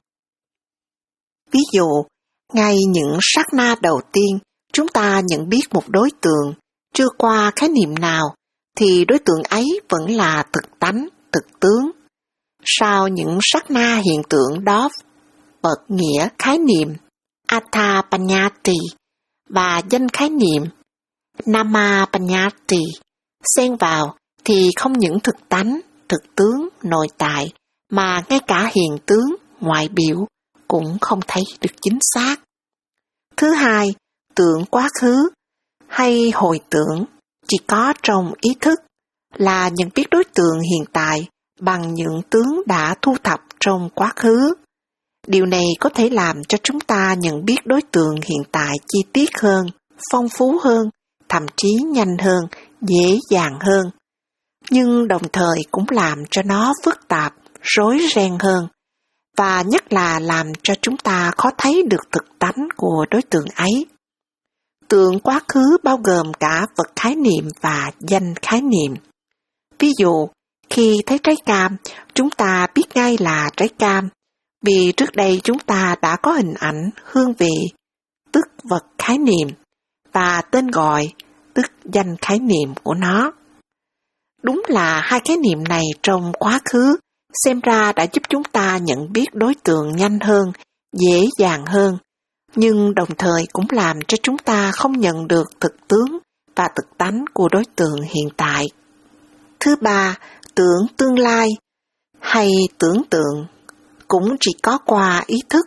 Ví dụ, ngay những sát na đầu tiên, chúng ta nhận biết một đối tượng, chưa qua khái niệm nào, thì đối tượng ấy vẫn là thực tánh, thực tướng. Sau những sát na hiện tượng đó, bật nghĩa khái niệm Atha Panyati và danh khái niệm Nama Panyati xen vào thì không những thực tánh, thực tướng, nội tại, mà ngay cả hiện tướng, ngoại biểu cũng không thấy được chính xác. Thứ hai, tưởng quá khứ hay hồi tưởng chỉ có trong ý thức, là nhận biết đối tượng hiện tại bằng những tướng đã thu thập trong quá khứ. Điều này có thể làm cho chúng ta nhận biết đối tượng hiện tại chi tiết hơn, phong phú hơn, thậm chí nhanh hơn, dễ dàng hơn. Nhưng đồng thời cũng làm cho nó phức tạp, rối ren hơn, và nhất là làm cho chúng ta khó thấy được thực tánh của đối tượng ấy. Tưởng quá khứ bao gồm cả vật khái niệm và danh khái niệm. Ví dụ, khi thấy trái cam, chúng ta biết ngay là trái cam, vì trước đây chúng ta đã có hình ảnh, hương vị, tức vật khái niệm, và tên gọi, tức danh khái niệm của nó. Đúng là hai khái niệm này trong quá khứ xem ra đã giúp chúng ta nhận biết đối tượng nhanh hơn, dễ dàng hơn, nhưng đồng thời cũng làm cho chúng ta không nhận được thực tướng và thực tánh của đối tượng hiện tại. Thứ ba, tưởng tương lai hay tưởng tượng cũng chỉ có qua ý thức,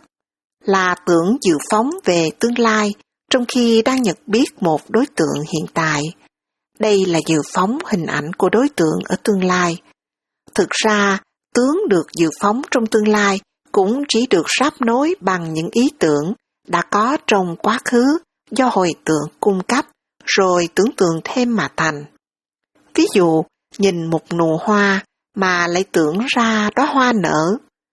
là tưởng dự phóng về tương lai trong khi đang nhận biết một đối tượng hiện tại. Đây là dự phóng hình ảnh của đối tượng ở tương lai. Thực ra, tướng được dự phóng trong tương lai cũng chỉ được ráp nối bằng những ý tưởng đã có trong quá khứ do hồi tưởng cung cấp, rồi tưởng tượng thêm mà thành. Ví dụ, nhìn một nụ hoa mà lại tưởng ra đóa hoa nở.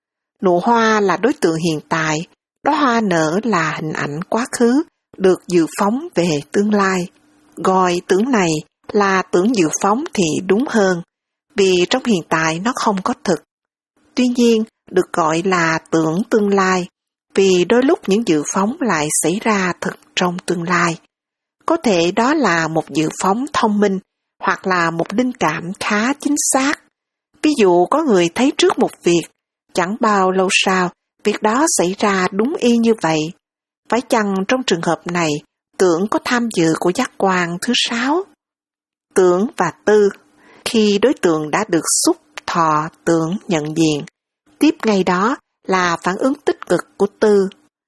Nụ hoa là đối tượng hiện tại, đóa hoa nở là hình ảnh quá khứ được dự phóng về tương lai. Gọi tưởng này là tưởng dự phóng thì đúng hơn, vì trong hiện tại nó không có thực. Tuy nhiên, được gọi là tưởng tương lai, vì đôi lúc những dự phóng lại xảy ra thực trong tương lai. Có thể đó là một dự phóng thông minh, hoặc là một linh cảm khá chính xác. Ví dụ có người thấy trước một việc, chẳng bao lâu sau, việc đó xảy ra đúng y như vậy. Phải chăng trong trường hợp này, tưởng có tham dự của giác quan thứ sáu? Tưởng và tư, khi đối tượng đã được xúc, thọ, tưởng, nhận diện, tiếp ngay đó là phản ứng tích cực của tư.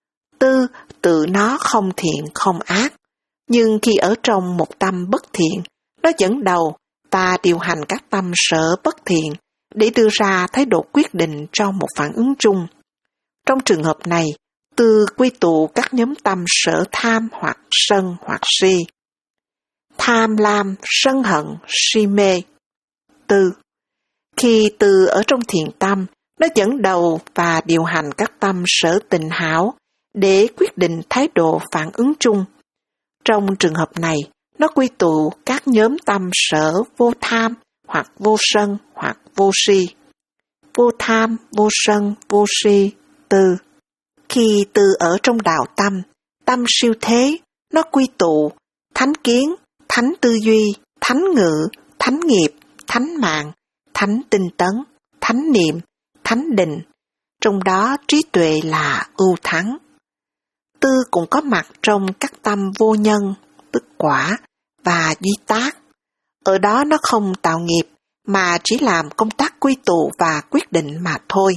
Tư tự nó không thiện không ác, nhưng khi ở trong một tâm bất thiện, nó dẫn đầu và điều hành các tâm sở bất thiện để đưa ra thái độ quyết định trong một phản ứng chung. Trong trường hợp này, tư quy tụ các nhóm tâm sở tham hoặc sân hoặc si. tham lam, sân hận, si mê. Tư, khi tư ở trong thiền tâm, nó dẫn đầu và điều hành các tâm sở tịnh hảo để quyết định thái độ phản ứng chung. Trong trường hợp này, nó quy tụ các nhóm tâm sở vô tham, hoặc vô sân, hoặc vô si. Vô tham, vô sân, vô si, tư. Khi tư ở trong đạo tâm, tâm siêu thế, nó quy tụ thánh kiến, thánh tư duy, thánh ngữ, thánh nghiệp, thánh mạng, thánh tinh tấn, thánh niệm, thánh định. Trong đó trí tuệ là ưu thắng. Tư cũng có mặt trong các tâm vô nhân, tức quả, và duy tác. Ở đó nó không tạo nghiệp, mà chỉ làm công tác quy tụ và quyết định mà thôi.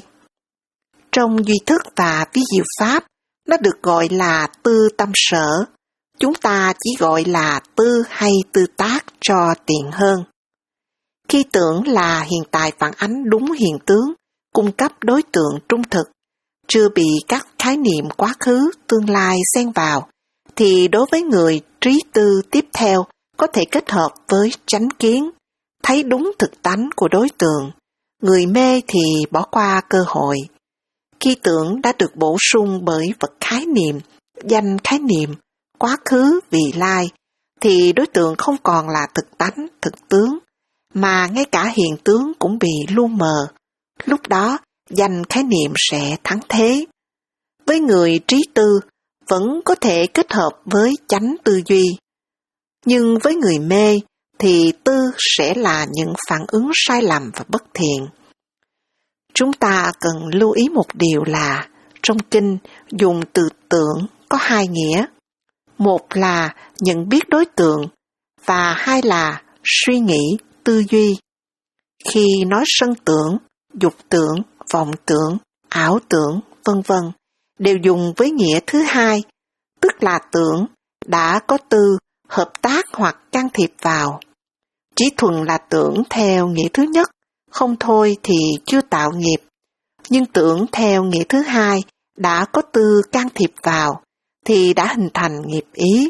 Trong duy thức và vi diệu pháp, nó được gọi là tư tâm sở. Chúng ta chỉ gọi là tư hay tư tác cho tiện hơn. Khi tưởng là hiện tại phản ánh đúng hiện tướng, cung cấp đối tượng trung thực, chưa bị các khái niệm quá khứ, tương lai xen vào, thì đối với người trí tư tiếp theo có thể kết hợp với chánh kiến, thấy đúng thực tánh của đối tượng. Người mê thì bỏ qua cơ hội. Khi tưởng đã được bổ sung bởi vật khái niệm, danh khái niệm, quá khứ, vị lai, thì đối tượng không còn là thực tánh, thực tướng, mà ngay cả hiện tướng cũng bị lu mờ. Lúc đó, danh khái niệm sẽ thắng thế. Với người trí tư, vẫn có thể kết hợp với chánh tư duy. Nhưng với người mê, thì tư sẽ là những phản ứng sai lầm và bất thiện. Chúng ta cần lưu ý một điều là, trong kinh dùng từ tưởng có hai nghĩa. Một là nhận biết đối tượng, và hai là suy nghĩ, tư duy. Khi nói sân tưởng, dục tưởng, vọng tưởng, ảo tưởng, vân vân, đều dùng với nghĩa thứ hai, tức là tưởng, đã có tư, hợp tác hoặc can thiệp vào. Chỉ thuần là tưởng theo nghĩa thứ nhất, không thôi thì chưa tạo nghiệp. Nhưng tưởng theo nghĩa thứ hai, đã có tư can thiệp vào, thì đã hình thành nghiệp ý.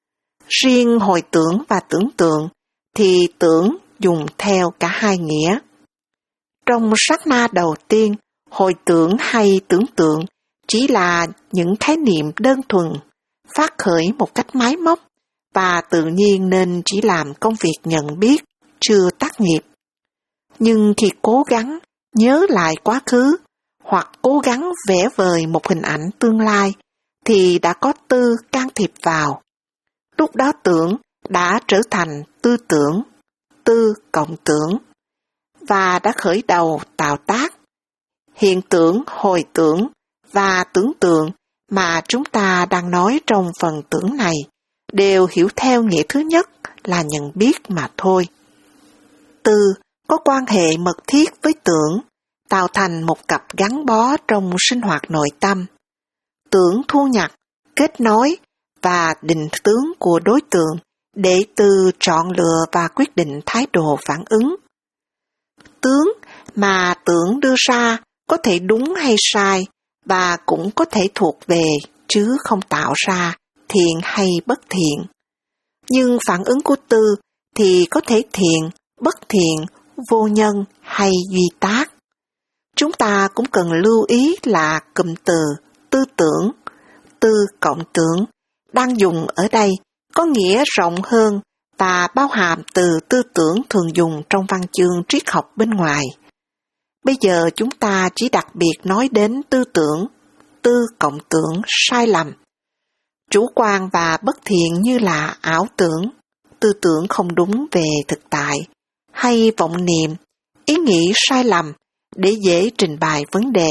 Riêng hồi tưởng và tưởng tượng, thì tưởng dùng theo cả hai nghĩa. Trong sát na đầu tiên, hồi tưởng hay tưởng tượng chỉ là những khái niệm đơn thuần, phát khởi một cách máy móc, và tự nhiên nên chỉ làm công việc nhận biết, chưa tác nghiệp. Nhưng khi cố gắng nhớ lại quá khứ, hoặc cố gắng vẽ vời một hình ảnh tương lai, thì đã có tư can thiệp vào. Lúc đó tưởng đã trở thành tư tưởng, tư cộng tưởng, và đã khởi đầu tạo tác. Hiện tưởng, hồi tưởng và tưởng tượng mà chúng ta đang nói trong phần tưởng này đều hiểu theo nghĩa thứ nhất là nhận biết mà thôi. Tư có quan hệ mật thiết với tưởng, tạo thành một cặp gắn bó trong sinh hoạt nội tâm. Tưởng thu nhặt, kết nối và định tướng của đối tượng để tư chọn lựa và quyết định thái độ phản ứng. Tướng mà tưởng đưa ra có thể đúng hay sai, và cũng có thể thuộc về chứ không tạo ra thiện hay bất thiện. Nhưng phản ứng của tư thì có thể thiện, bất thiện, vô nhân hay duy tác. Chúng ta cũng cần lưu ý là cụm từ tư tưởng, tư cộng tưởng đang dùng ở đây có nghĩa rộng hơn và bao hàm từ tư tưởng thường dùng trong văn chương triết học bên ngoài. Bây giờ chúng ta chỉ đặc biệt nói đến tư tưởng, tư cộng tưởng sai lầm, chủ quan và bất thiện như là ảo tưởng, tư tưởng không đúng về thực tại, hay vọng niệm, ý nghĩ sai lầm để dễ trình bày vấn đề.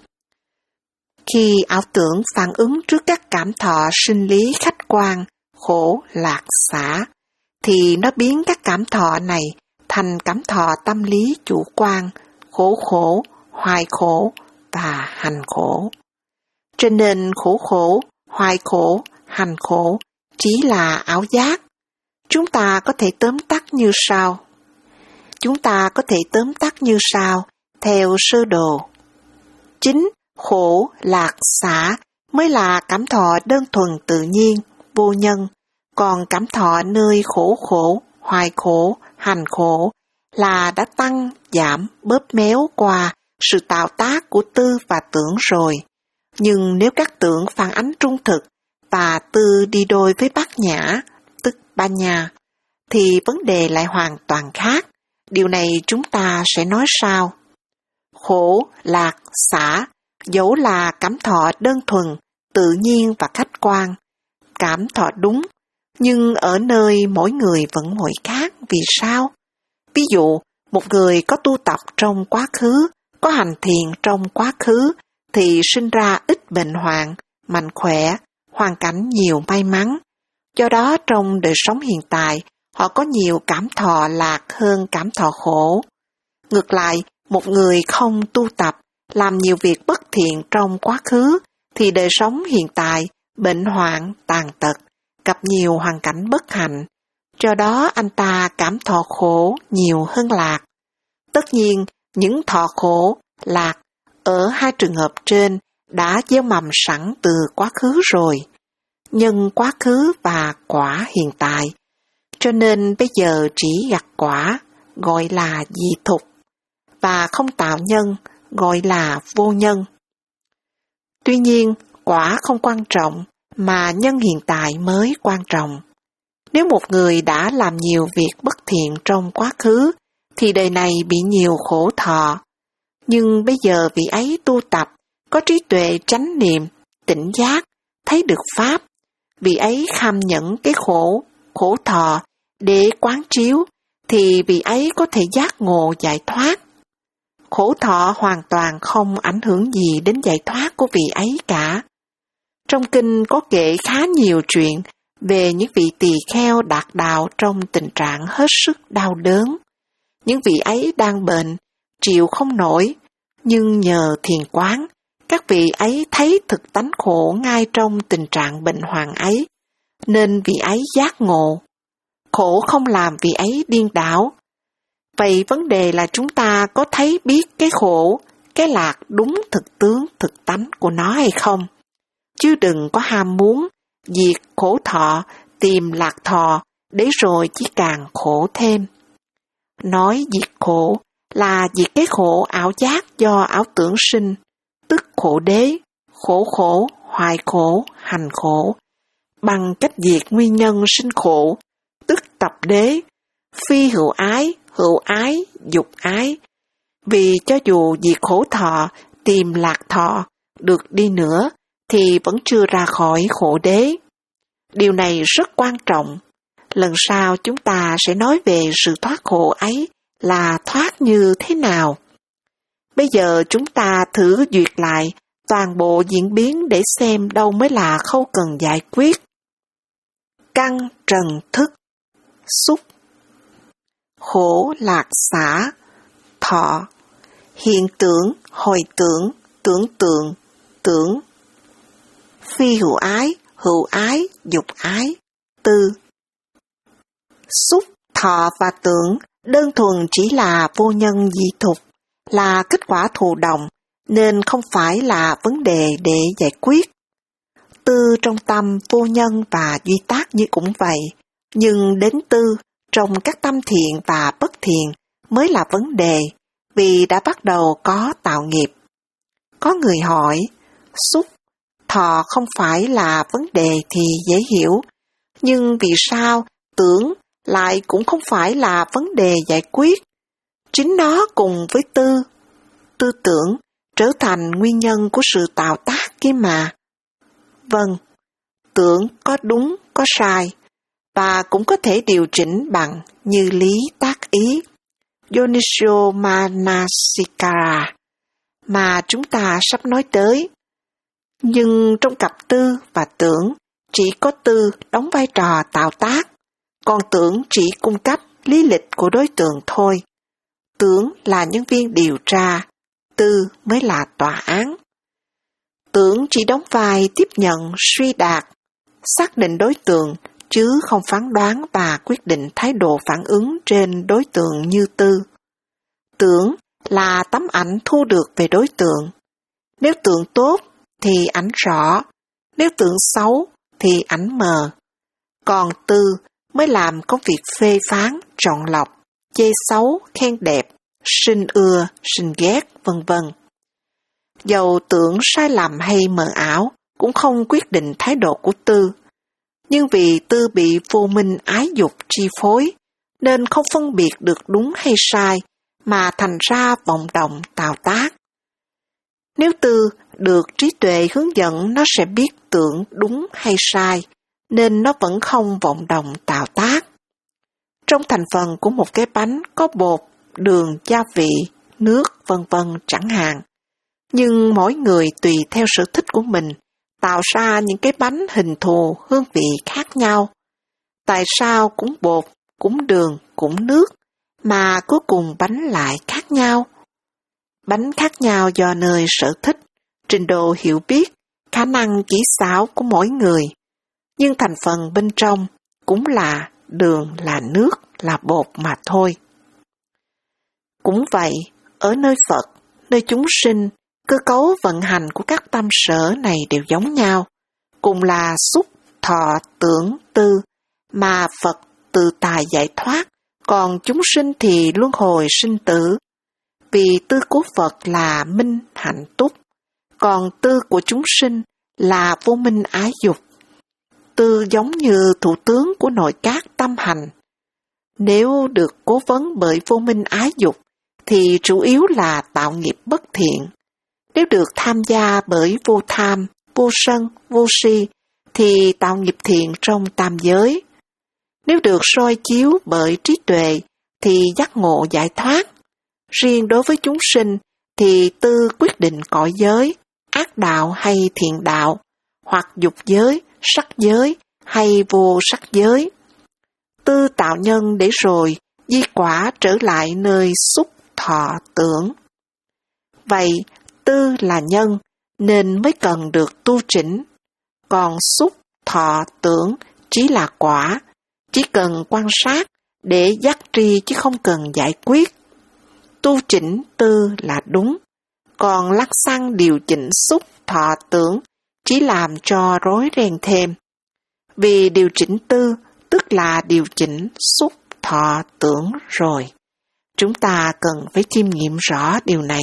Khi ảo tưởng phản ứng trước các cảm thọ sinh lý khách quan, khổ, lạc, xả, thì nó biến các cảm thọ này thành cảm thọ tâm lý chủ quan, khổ khổ, hoài khổ và hành khổ. Cho nên khổ khổ, hoài khổ, hành khổ chỉ là ảo giác. Chúng ta có thể tóm tắt như sau. Chúng ta có thể tóm tắt như sau, theo sơ đồ. Chính khổ, lạc, xả mới là cảm thọ đơn thuần tự nhiên, vô nhân, Còn cảm thọ nơi khổ khổ, hoài khổ, hành khổ là đã tăng, giảm, bóp méo qua sự tạo tác của tư và tưởng rồi. Nhưng nếu các tưởng phản ánh trung thực và tư đi đôi với bát nhã, tức Panya, thì vấn đề lại hoàn toàn khác. Điều này chúng ta sẽ nói sau. Khổ, lạc, xả, dẫu là cảm thọ đơn thuần, tự nhiên và khách quan, cảm thọ đúng, nhưng ở nơi mỗi người vẫn mỗi khác. Vì sao? Ví dụ, một người có tu tập trong quá khứ, có hành thiền trong quá khứ, thì sinh ra ít bệnh hoạn, mạnh khỏe, hoàn cảnh nhiều may mắn. Do đó trong đời sống hiện tại, họ có nhiều cảm thọ lạc hơn cảm thọ khổ. Ngược lại, một người không tu tập, làm nhiều việc bất thiện trong quá khứ, thì đời sống hiện tại, bệnh hoạn, tàn tật, gặp nhiều hoàn cảnh bất hạnh. Do đó anh ta cảm thọ khổ nhiều hơn lạc. Tất nhiên, những thọ khổ, lạc ở hai trường hợp trên đã gieo mầm sẵn từ quá khứ rồi. Nhân quá khứ và quả hiện tại. Cho nên bây giờ chỉ gặt quả, gọi là dị thục, và không tạo nhân, gọi là vô nhân. Tuy nhiên, quả không quan trọng, mà nhân hiện tại mới quan trọng. Nếu một người đã làm nhiều việc bất thiện trong quá khứ, thì đời này bị nhiều khổ thọ. Nhưng bây giờ vị ấy tu tập, có trí tuệ chánh niệm, tỉnh giác, thấy được Pháp. Vị ấy kham nhẫn cái khổ, khổ thọ, để quán chiếu, thì vị ấy có thể giác ngộ giải thoát. Khổ thọ hoàn toàn không ảnh hưởng gì đến giải thoát của vị ấy cả. Trong kinh có kể khá nhiều chuyện về những vị tỳ kheo đạt đạo trong tình trạng hết sức đau đớn. Những vị ấy đang bệnh, chịu không nổi, nhưng nhờ thiền quán, các vị ấy thấy thực tánh khổ ngay trong tình trạng bệnh hoạn ấy, nên vị ấy giác ngộ. Khổ không làm vị ấy điên đảo. Vậy vấn đề là chúng ta có thấy biết cái khổ, cái lạc đúng thực tướng, thực tánh của nó hay không? Chứ đừng có ham muốn, diệt khổ thọ, tìm lạc thọ, để rồi chỉ càng khổ thêm. Nói diệt khổ là diệt cái khổ ảo giác do ảo tưởng sinh, tức khổ đế, khổ khổ, hoài khổ, hành khổ, bằng cách diệt nguyên nhân sinh khổ, tức tập đế, phi hữu ái, hữu ái, dục ái. Vì cho dù diệt khổ thọ, tìm lạc thọ, được đi nữa, thì vẫn chưa ra khỏi khổ đế. Điều này rất quan trọng. Lần sau chúng ta sẽ nói về sự thoát khổ ấy là thoát như thế nào. Bây giờ chúng ta thử duyệt lại toàn bộ diễn biến để xem đâu mới là khâu cần giải quyết. Căn trần thức, xúc, khổ lạc xả, thọ, hiện tưởng, hồi tưởng, tưởng tượng, tưởng, phi hữu ái, hữu ái, dục ái, tư. Xúc, thọ và tưởng đơn thuần chỉ là vô nhân dị thục, là kết quả thụ động, nên không phải là vấn đề để giải quyết. Tư trong tâm vô nhân và duy tác như cũng vậy, nhưng đến tư trong các tâm thiện và bất thiện mới là vấn đề, vì đã bắt đầu có tạo nghiệp. Có người hỏi, xúc, thọ không phải là vấn đề thì dễ hiểu, nhưng vì sao tưởng lại cũng không phải là vấn đề giải quyết? Chính nó cùng với tư, tư tưởng trở thành nguyên nhân của sự tạo tác kia mà. Vâng, tưởng có đúng, có sai, và cũng có thể điều chỉnh bằng như lý tác ý, Yonisho Manasikara, mà chúng ta sắp nói tới. Nhưng trong cặp tư và tưởng, chỉ có tư đóng vai trò tạo tác, còn tưởng chỉ cung cấp lý lịch của đối tượng thôi. Tưởng là nhân viên điều tra, tư mới là tòa án. Tưởng chỉ đóng vai tiếp nhận, suy đạt, xác định đối tượng, chứ không phán đoán và quyết định thái độ phản ứng trên đối tượng như tư. Tưởng là tấm ảnh thu được về đối tượng. Nếu tưởng tốt thì ảnh rõ, nếu tưởng xấu thì ảnh mờ. Còn tư mới làm công việc phê phán, chọn lọc, chê xấu, khen đẹp, sinh ưa, sinh ghét, vân vân. Dầu tưởng sai lầm hay mờ ảo cũng không quyết định thái độ của tư. Nhưng vì tư bị vô minh ái dục chi phối, nên không phân biệt được đúng hay sai, mà thành ra vọng động tạo tác. Nếu tư được trí tuệ hướng dẫn, nó sẽ biết tưởng đúng hay sai, nên nó vẫn không vọng động tạo tác. Trong thành phần của một cái bánh có bột, đường, gia vị, nước, vân vân chẳng hạn. Nhưng mỗi người tùy theo sở thích của mình, tạo ra những cái bánh hình thù, hương vị khác nhau. Tại sao cũng bột, cũng đường, cũng nước, mà cuối cùng bánh lại khác nhau? Bánh khác nhau do nơi sở thích, trình độ hiểu biết, khả năng kỹ xảo của mỗi người. Nhưng thành phần bên trong cũng là đường, là nước, là bột mà thôi. Cũng vậy, ở nơi Phật, nơi chúng sinh, cơ cấu vận hành của các tâm sở này đều giống nhau, cùng là xúc, thọ, tưởng, tư, mà Phật tự tài giải thoát, còn chúng sinh thì luân hồi sinh tử. Vì tư của Phật là minh hạnh túc, còn tư của chúng sinh là vô minh ái dục. Tư giống như thủ tướng của nội các tâm hành. Nếu được cố vấn bởi vô minh ái dục, thì chủ yếu là tạo nghiệp bất thiện. Nếu được tham gia bởi vô tham, vô sân, vô si, thì tạo nghiệp thiện trong tam giới. Nếu được soi chiếu bởi trí tuệ, thì giác ngộ giải thoát. Riêng đối với chúng sinh, thì tư quyết định cõi giới, ác đạo hay thiện đạo, hoặc dục giới, sắc giới hay vô sắc giới. Tư tạo nhân để rồi di quả trở lại nơi xúc, thọ, tưởng. Vậy, tư là nhân nên mới cần được tu chỉnh, còn xúc, thọ, tưởng chỉ là quả, chỉ cần quan sát để giác tri chứ không cần giải quyết. Tu chỉnh tư là đúng, còn lắc xăng điều chỉnh xúc, thọ, tưởng chỉ làm cho rối ren thêm. Vì điều chỉnh tư tức là điều chỉnh xúc, thọ, tưởng rồi. Chúng ta cần phải chiêm nghiệm rõ điều này.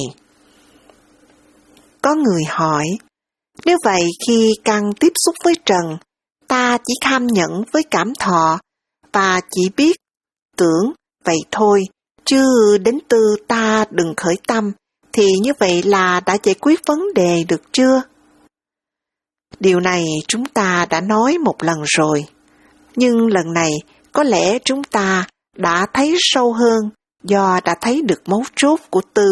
Có người hỏi, nếu vậy khi căn tiếp xúc với trần, ta chỉ kham nhẫn với cảm thọ, và chỉ biết tưởng vậy thôi, chứ đến tư ta đừng khởi tâm, thì như vậy là đã giải quyết vấn đề được chưa? Điều này chúng ta đã nói một lần rồi, nhưng lần này có lẽ chúng ta đã thấy sâu hơn do đã thấy được mấu chốt của tư.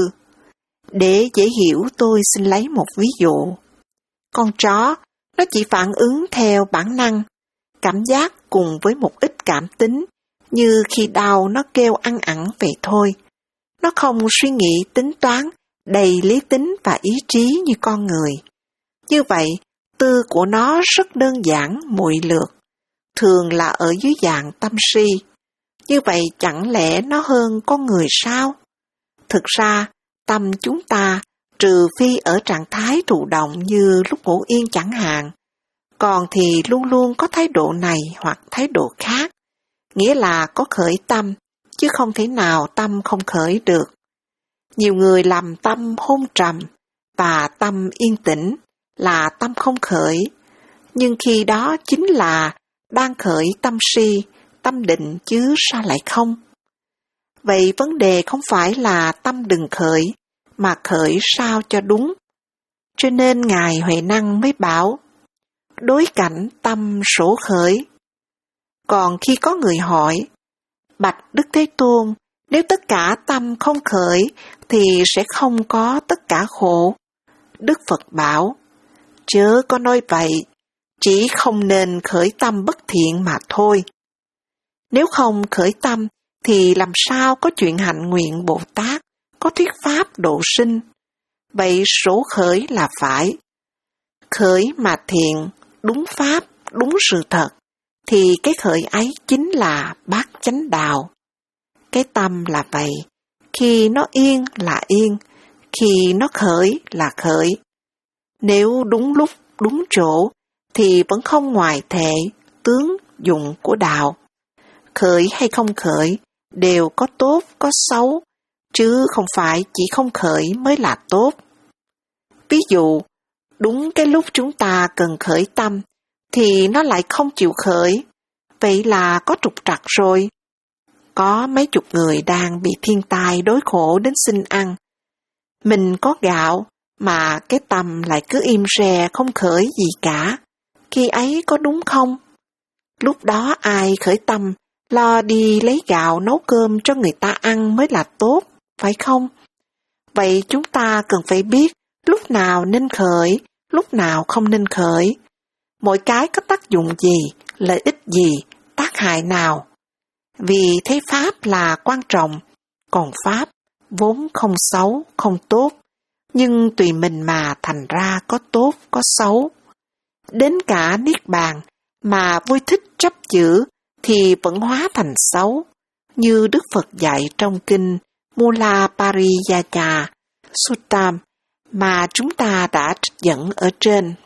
Để dễ hiểu tôi xin lấy một ví dụ. Con chó, nó chỉ phản ứng theo bản năng, cảm giác cùng với một ít cảm tính, như khi đau nó kêu ăn ẳng vậy thôi. Nó không suy nghĩ tính toán, đầy lý tính và ý chí như con người. Như vậy, tư của nó rất đơn giản, muội lược, thường là ở dưới dạng tâm si. Như vậy chẳng lẽ nó hơn con người sao? Thực ra, tâm chúng ta, trừ phi ở trạng thái thụ động như lúc ngủ yên chẳng hạn, còn thì luôn luôn có thái độ này hoặc thái độ khác, nghĩa là có khởi tâm, chứ không thể nào tâm không khởi được. Nhiều người làm tâm hôn trầm, và tâm yên tĩnh là tâm không khởi, nhưng khi đó chính là đang khởi tâm si, tâm định chứ sao lại không? Vậy vấn đề không phải là tâm đừng khởi, mà khởi sao cho đúng. Cho nên Ngài Huệ Năng mới bảo, đối cảnh tâm sổ khởi. Còn khi có người hỏi, bạch Đức Thế Tôn, nếu tất cả tâm không khởi, thì sẽ không có tất cả khổ. Đức Phật bảo, chớ có nói vậy, chỉ không nên khởi tâm bất thiện mà thôi. Nếu không khởi tâm, thì làm sao có chuyện hạnh nguyện Bồ Tát, có thuyết pháp độ sinh. Vậy số khởi là phải. Khởi mà thiện, đúng pháp, đúng sự thật, thì cái khởi ấy chính là bát chánh đạo. Cái tâm là vậy, khi nó yên là yên, khi nó khởi là khởi. Nếu đúng lúc, đúng chỗ, thì vẫn không ngoài thể, tướng, dụng của đạo. Khởi hay không khởi đều có tốt, có xấu, chứ không phải chỉ không khởi mới là tốt. Ví dụ, đúng cái lúc chúng ta cần khởi tâm, thì nó lại không chịu khởi, vậy là có trục trặc rồi. Có mấy chục người đang bị thiên tai đối khổ đến xin ăn. Mình có gạo, mà cái tâm lại cứ im re không khởi gì cả. Khi ấy có đúng không? Lúc đó ai khởi tâm, lo đi lấy gạo nấu cơm cho người ta ăn mới là tốt, phải không? Vậy chúng ta cần phải biết lúc nào nên khởi, lúc nào không nên khởi. Mỗi cái có tác dụng gì, lợi ích gì, tác hại nào. Vì thế Pháp là quan trọng, còn Pháp vốn không xấu, không tốt, nhưng tùy mình mà thành ra có tốt, có xấu. Đến cả Niết Bàn mà vui thích chấp giữ thì vẫn hóa thành xấu, như Đức Phật dạy trong kinh Mula Pariyaya Sutta mà chúng ta đã trích dẫn ở trên.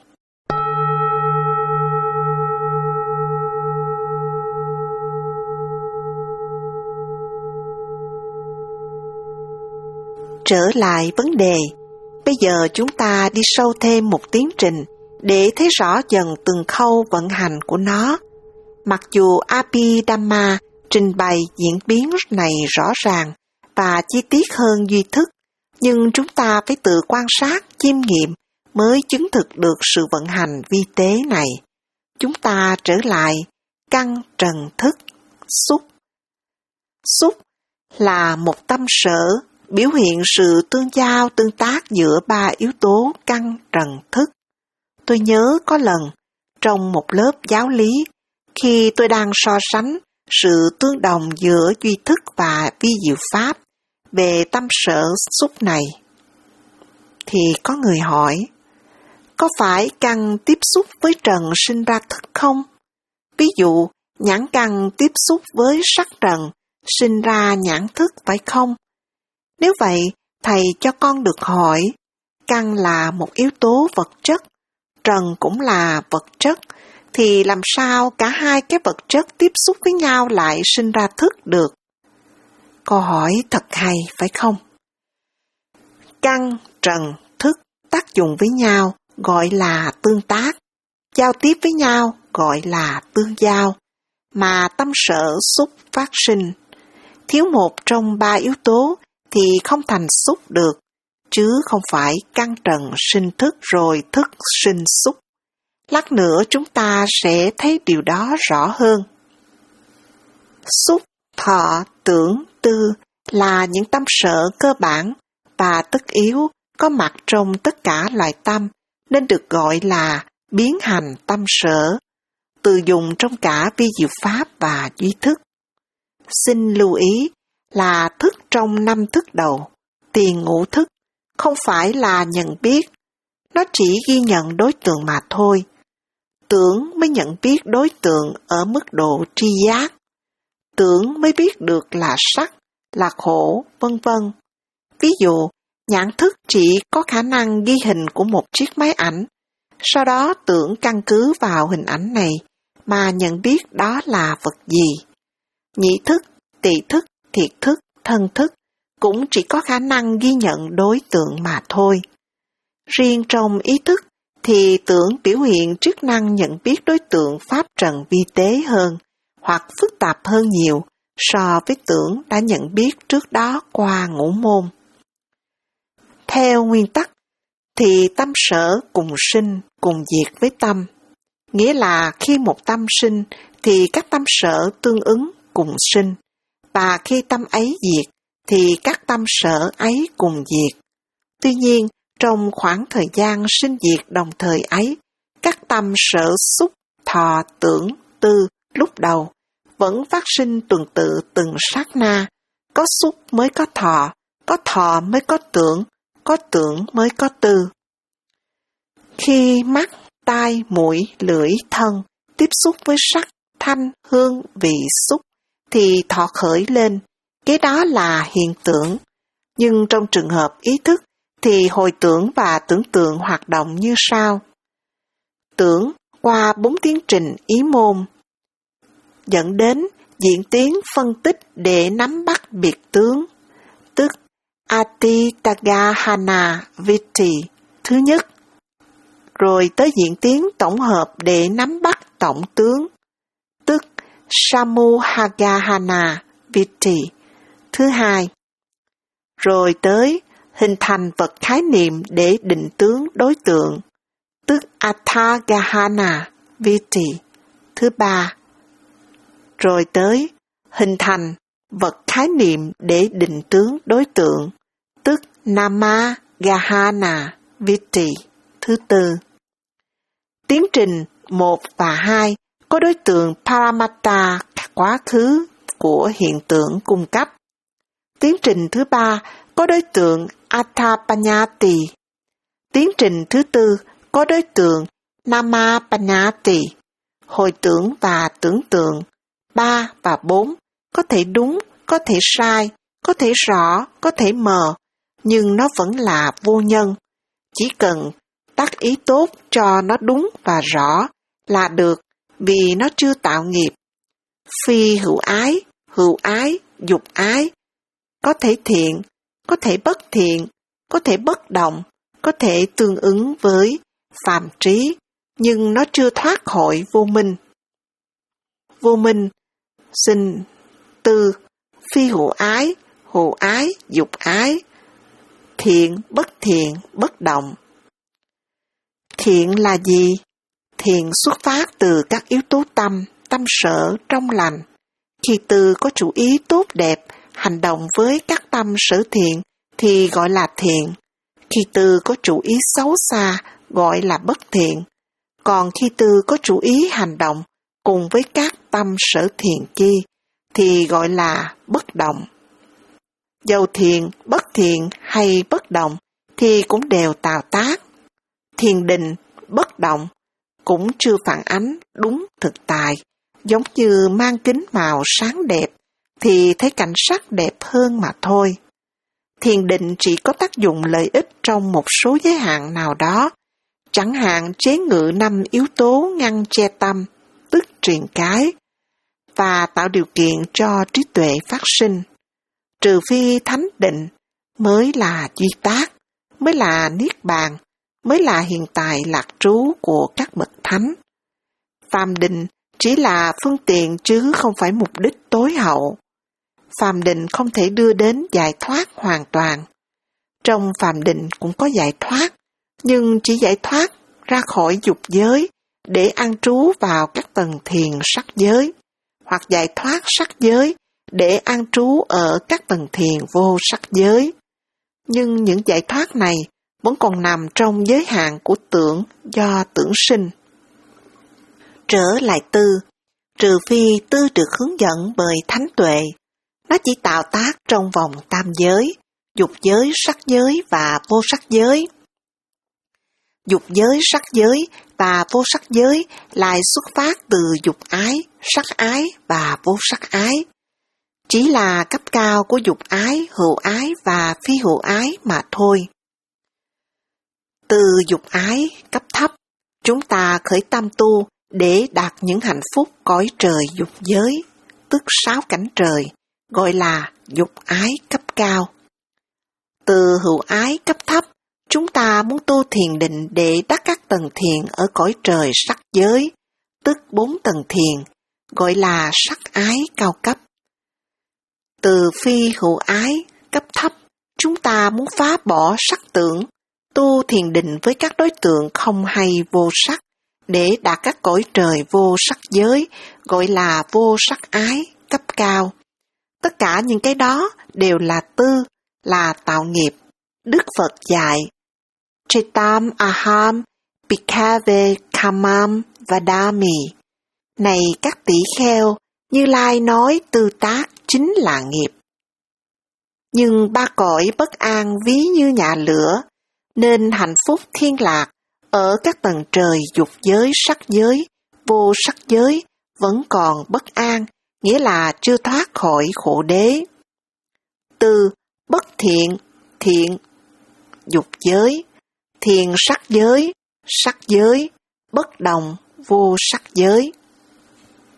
Trở lại vấn đề, bây giờ chúng ta đi sâu thêm một tiến trình để thấy rõ dần từng khâu vận hành của nó. Mặc dù Abhidhamma trình bày diễn biến này rõ ràng và chi tiết hơn duy thức, nhưng chúng ta phải tự quan sát, chiêm nghiệm mới chứng thực được sự vận hành vi tế này. Chúng ta trở lại căn trần thức, xúc. Xúc là một tâm sở, biểu hiện sự tương giao tương tác giữa ba yếu tố căn trần thức. Tôi nhớ có lần, trong một lớp giáo lý, khi tôi đang so sánh sự tương đồng giữa duy thức và vi diệu pháp về tâm sở xúc này, thì có người hỏi, có phải căn tiếp xúc với trần sinh ra thức không? Ví dụ, nhãn căn tiếp xúc với sắc trần, sinh ra nhãn thức phải không? Nếu vậy, thầy cho con được hỏi, căn là một yếu tố vật chất, trần cũng là vật chất, thì làm sao cả hai cái vật chất tiếp xúc với nhau lại sinh ra thức được? Câu hỏi thật hay, phải không? Căn, trần, thức tác dụng với nhau gọi là tương tác, giao tiếp với nhau gọi là tương giao, mà tâm sở xúc phát sinh. Thiếu một trong ba yếu tố thì không thành xúc được, chứ không phải căn trần sinh thức rồi thức sinh xúc. Lát nữa chúng ta sẽ thấy điều đó rõ hơn. Xúc, thọ, tưởng, tư là những tâm sở cơ bản và tất yếu có mặt trong tất cả loài tâm, nên được gọi là biến hành tâm sở, từ dùng trong cả vi diệu pháp và duy thức. Xin lưu ý là thức trong năm thức đầu, tiền ngũ thức, không phải là nhận biết, nó chỉ ghi nhận đối tượng mà thôi. Tưởng mới nhận biết đối tượng ở mức độ tri giác. Tưởng mới biết được là sắc, là khổ, vân vân. Ví dụ, nhãn thức chỉ có khả năng ghi hình của một chiếc máy ảnh, sau đó tưởng căn cứ vào hình ảnh này mà nhận biết đó là vật gì. Nhị thức, tỳ thức, thiệt thức, thân thức cũng chỉ có khả năng ghi nhận đối tượng mà thôi. Riêng trong ý thức thì tưởng biểu hiện chức năng nhận biết đối tượng pháp trần vi tế hơn, hoặc phức tạp hơn nhiều so với tưởng đã nhận biết trước đó qua ngũ môn. Theo nguyên tắc, thì tâm sở cùng sinh, cùng diệt với tâm. Nghĩa là khi một tâm sinh, thì các tâm sở tương ứng cùng sinh, và khi tâm ấy diệt, thì các tâm sở ấy cùng diệt. Tuy nhiên, trong khoảng thời gian sinh diệt đồng thời ấy, các tâm sở xúc, thọ, tưởng, tư lúc đầu vẫn phát sinh tuần tự từng sát na. Có xúc mới có thọ, có thọ mới có tưởng, có tưởng mới có tư. Khi mắt, tai, mũi, lưỡi, thân tiếp xúc với sắc, thanh, hương, vị, xúc, thì thọ khởi lên, cái đó là hiện tưởng. Nhưng trong trường hợp ý thức, thì hồi tưởng và tưởng tượng hoạt động như sau. Tưởng qua bốn tiến trình ý môn. dẫn đến diễn tiến phân tích để nắm bắt biệt tướng, tức Atitagahana Vitti thứ nhất, rồi tới diễn tiến tổng hợp để nắm bắt tổng tướng, tức Samuhagahana Vitti thứ hai, rồi tới hình thành vật khái niệm để định tướng đối tượng, tức Atthagahana Vitti thứ ba, rồi tới hình thành vật khái niệm để định tướng đối tượng, tức Namagahana Vitti thứ tư. Tiến trình một và hai có đối tượng Paramatta, quá khứ của hiện tượng cung cấp. Tiến trình thứ ba có đối tượng Attapanyati. Tiến trình thứ tư có đối tượng Namapanyati. Hồi tưởng và tưởng tượng ba và bốn có thể đúng, có thể sai, có thể rõ, có thể mờ, nhưng nó vẫn là vô nhân. Chỉ cần tác ý tốt cho nó đúng và rõ là được, vì nó chưa tạo nghiệp. Phi hữu ái, hữu ái, dục ái, có thể thiện, có thể bất thiện, có thể bất động, có thể tương ứng với phàm trí, nhưng nó chưa thoát khỏi vô minh. Vô minh sinh từ phi hữu ái, hữu ái, dục ái, thiện, bất thiện, bất động. Thiện là gì? Thiện xuất phát từ các yếu tố tâm, tâm sở, trong lành. Khi từ có chủ ý tốt đẹp, hành động với các tâm sở thiện thì gọi là thiện. Khi từ có chủ ý xấu xa, gọi là bất thiện. Còn khi từ có chủ ý hành động cùng với các tâm sở thiện chi, thì gọi là bất động. Dầu thiện, bất thiện hay bất động thì cũng đều tạo tác. Thiền định, bất động cũng chưa phản ánh đúng thực tại, giống như mang kính màu sáng đẹp thì thấy cảnh sắc đẹp hơn mà thôi. Thiền định chỉ có tác dụng lợi ích trong một số giới hạn nào đó, chẳng hạn chế ngự năm yếu tố ngăn che tâm, tức truyền cái, và tạo điều kiện cho trí tuệ phát sinh. Trừ phi thánh định mới là duy tác, mới là niết bàn, mới là hiện tại lạc trú của các bậc thánh. Phàm định chỉ là phương tiện chứ không phải mục đích tối hậu. Phàm định không thể đưa đến giải thoát hoàn toàn. Trong phàm định cũng có giải thoát, nhưng chỉ giải thoát ra khỏi dục giới để an trú vào các tầng thiền sắc giới, hoặc giải thoát sắc giới để an trú ở các tầng thiền vô sắc giới. Nhưng những giải thoát này vẫn còn nằm trong giới hạn của tưởng do tưởng sinh. Trở lại tư, trừ phi tư được hướng dẫn bởi thánh tuệ, nó chỉ tạo tác trong vòng tam giới, dục giới, sắc giới và vô sắc giới. Dục giới, sắc giới và vô sắc giới lại xuất phát từ dục ái, sắc ái và vô sắc ái. Chỉ là cấp cao của dục ái, hữu ái và phi hữu ái mà thôi. Từ dục ái cấp thấp, chúng ta khởi tâm tu để đạt những hạnh phúc cõi trời dục giới, tức sáu cảnh trời, gọi là dục ái cấp cao. Từ hữu ái cấp thấp, chúng ta muốn tu thiền định để đắc các tầng thiền ở cõi trời sắc giới, tức bốn tầng thiền, gọi là sắc ái cao cấp. Từ phi hữu ái cấp thấp, chúng ta muốn phá bỏ sắc tưởng, tu thiền định với các đối tượng không hay vô sắc, để đạt các cõi trời vô sắc giới, gọi là vô sắc ái cấp cao. Tất cả những cái đó đều là tư, là tạo nghiệp. Đức Phật dạy, Chitam aham bhikkhave kamam vadami. Này các tỷ kheo, Như Lai nói tư tác chính là nghiệp. Nhưng ba cõi bất an ví như nhà lửa, nên hạnh phúc thiên lạc ở các tầng trời dục giới, sắc giới, vô sắc giới vẫn còn bất an, nghĩa là chưa thoát khỏi khổ đế. Từ bất thiện, thiện, dục giới, thiền sắc giới, sắc giới, bất đồng, vô sắc giới.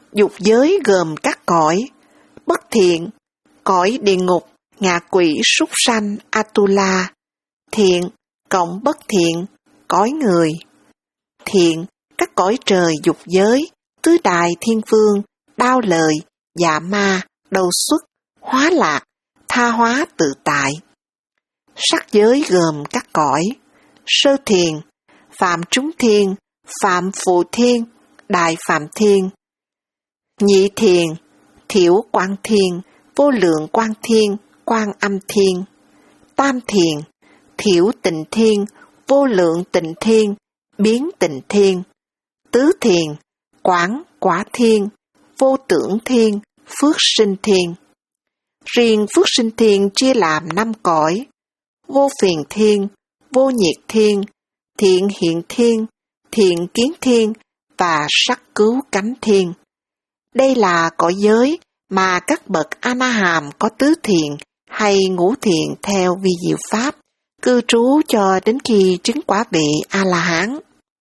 Dục giới gồm các cõi: bất thiện, cõi địa ngục, ngạ quỷ, súc sanh, Atula; thiện cộng bất thiện, cõi người; thiện, các cõi trời dục giới, tứ đại thiên vương, đao lời, dạ ma, đầu xuất, hóa lạc, tha hóa tự tại. Sắc giới gồm các cõi: sơ thiền, phạm trúng thiên, phạm phụ thiên, đại phạm thiên; nhị thiền, thiểu quang thiên, vô lượng quang thiên, quan âm thiên; tam thiền, thiểu tịnh thiên, vô lượng tịnh thiên, biến tịnh thiên; tứ thiền, quảng quả thiên, vô tưởng thiên, phước sinh thiên. Riêng phước sinh thiên chia làm năm cõi: vô phiền thiên, vô nhiệt thiên, thiện hiện thiên, thiện kiến thiên và sắc cứu cánh thiên. Đây là cõi giới mà các bậc A-na-hàm có tứ thiện hay ngũ thiện theo vi diệu pháp cư trú cho đến khi chứng quả vị A-la-hán.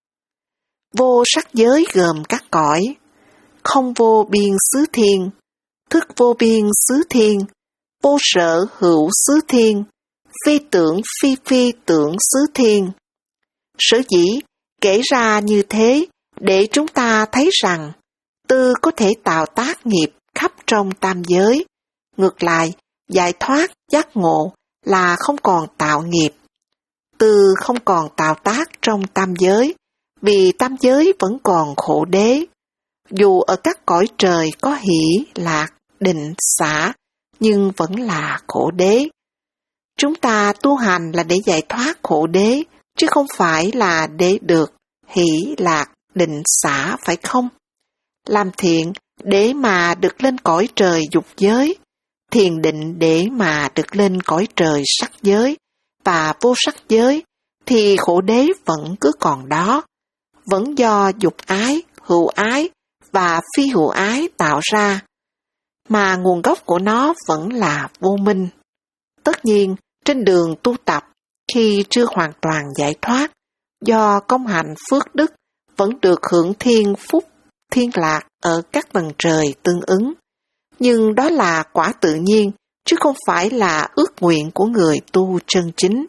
Vô sắc giới gồm các cõi: không vô biên xứ thiên, thức vô biên xứ thiên, vô sở hữu xứ thiên, phi tưởng phi phi tưởng xứ thiên. Sở dĩ kể ra như thế để chúng ta thấy rằng tư có thể tạo tác nghiệp khắp trong tam giới. Ngược lại, giải thoát, giác ngộ là không còn tạo nghiệp. Tư không còn tạo tác trong tam giới, vì tam giới vẫn còn khổ đế. Dù ở các cõi trời có hỷ, lạc, định, xả, nhưng vẫn là khổ đế. Chúng ta tu hành là để giải thoát khổ đế, chứ không phải là để được hỷ, lạc, định, xả, phải không? Làm thiện để mà được lên cõi trời dục giới, thiền định để mà được lên cõi trời sắc giới và vô sắc giới, thì khổ đế vẫn cứ còn đó, vẫn do dục ái, hữu ái và phi hữu ái tạo ra, mà nguồn gốc của nó vẫn là vô minh. Tất nhiên, trên đường tu tập, khi chưa hoàn toàn giải thoát, do công hạnh phước đức vẫn được hưởng thiên phúc, thiên lạc ở các tầng trời tương ứng. Nhưng đó là quả tự nhiên, chứ không phải là ước nguyện của người tu chân chính.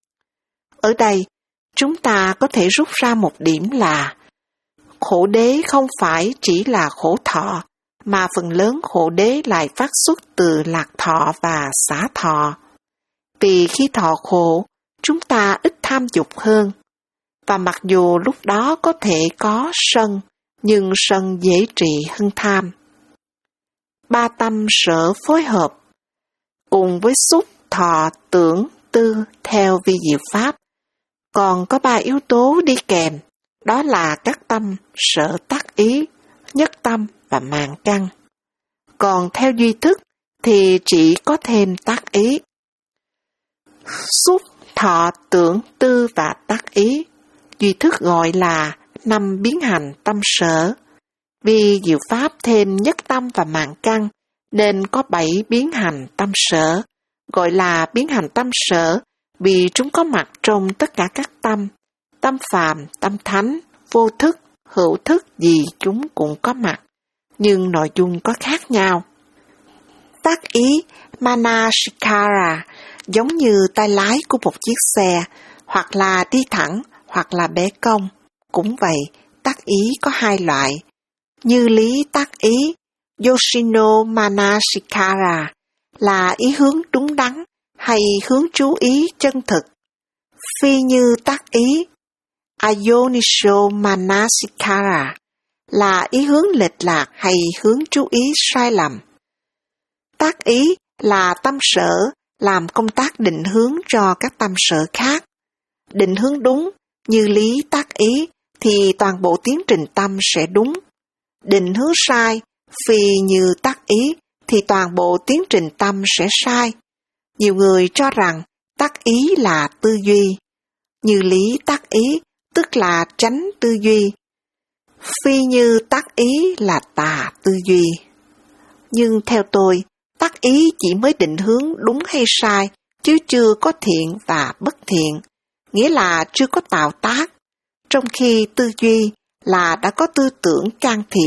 Ở đây, chúng ta có thể rút ra một điểm là khổ đế không phải chỉ là khổ thọ, mà phần lớn khổ đế lại phát xuất từ lạc thọ và xả thọ. Vì khi thọ khổ, chúng ta ít tham dục hơn, và mặc dù lúc đó có thể có sân, nhưng sân dễ trị hơn tham. Ba tâm sở phối hợp, cùng với xúc, thọ, tưởng, tư theo vi diệu pháp, còn có ba yếu tố đi kèm, đó là các tâm sở tác ý, nhất tâm và mạn căn. Còn theo duy thức thì chỉ có thêm tác ý. Xúc, thọ, tưởng, tư và tác ý, duy thức gọi là năm biến hành tâm sở. Vì diệu pháp thêm nhất tâm và mạn căn, nên có bảy biến hành tâm sở, gọi là biến hành tâm sở vì chúng có mặt trong tất cả các tâm, tâm phàm, tâm thánh, vô thức, hữu thức gì chúng cũng có mặt, nhưng nội dung có khác nhau. Tác ý Manasikara giống như tay lái của một chiếc xe, hoặc là đi thẳng, hoặc là bẻ cong. Cũng vậy, tác ý có hai loại. Như lý tác ý Yoshino Manasikara là ý hướng đúng đắn hay hướng chú ý chân thực. Phi như tác ý Ayonisho Manasikara là ý hướng lệch lạc hay hướng chú ý sai lầm. Tác ý là tâm sở làm công tác định hướng cho các tâm sở khác. Định hướng đúng như lý tác ý thì toàn bộ tiến trình tâm sẽ đúng. Định hướng sai, phi như tác ý thì toàn bộ tiến trình tâm sẽ sai. Nhiều người cho rằng tác ý là tư duy, như lý tác ý tức là tránh tư duy, phi như tác ý là tà tư duy. Nhưng theo tôi, tác ý chỉ mới định hướng đúng hay sai, chứ chưa có thiện và bất thiện, nghĩa là chưa có tạo tác, trong khi tư duy là đã có tư tưởng can thiệp,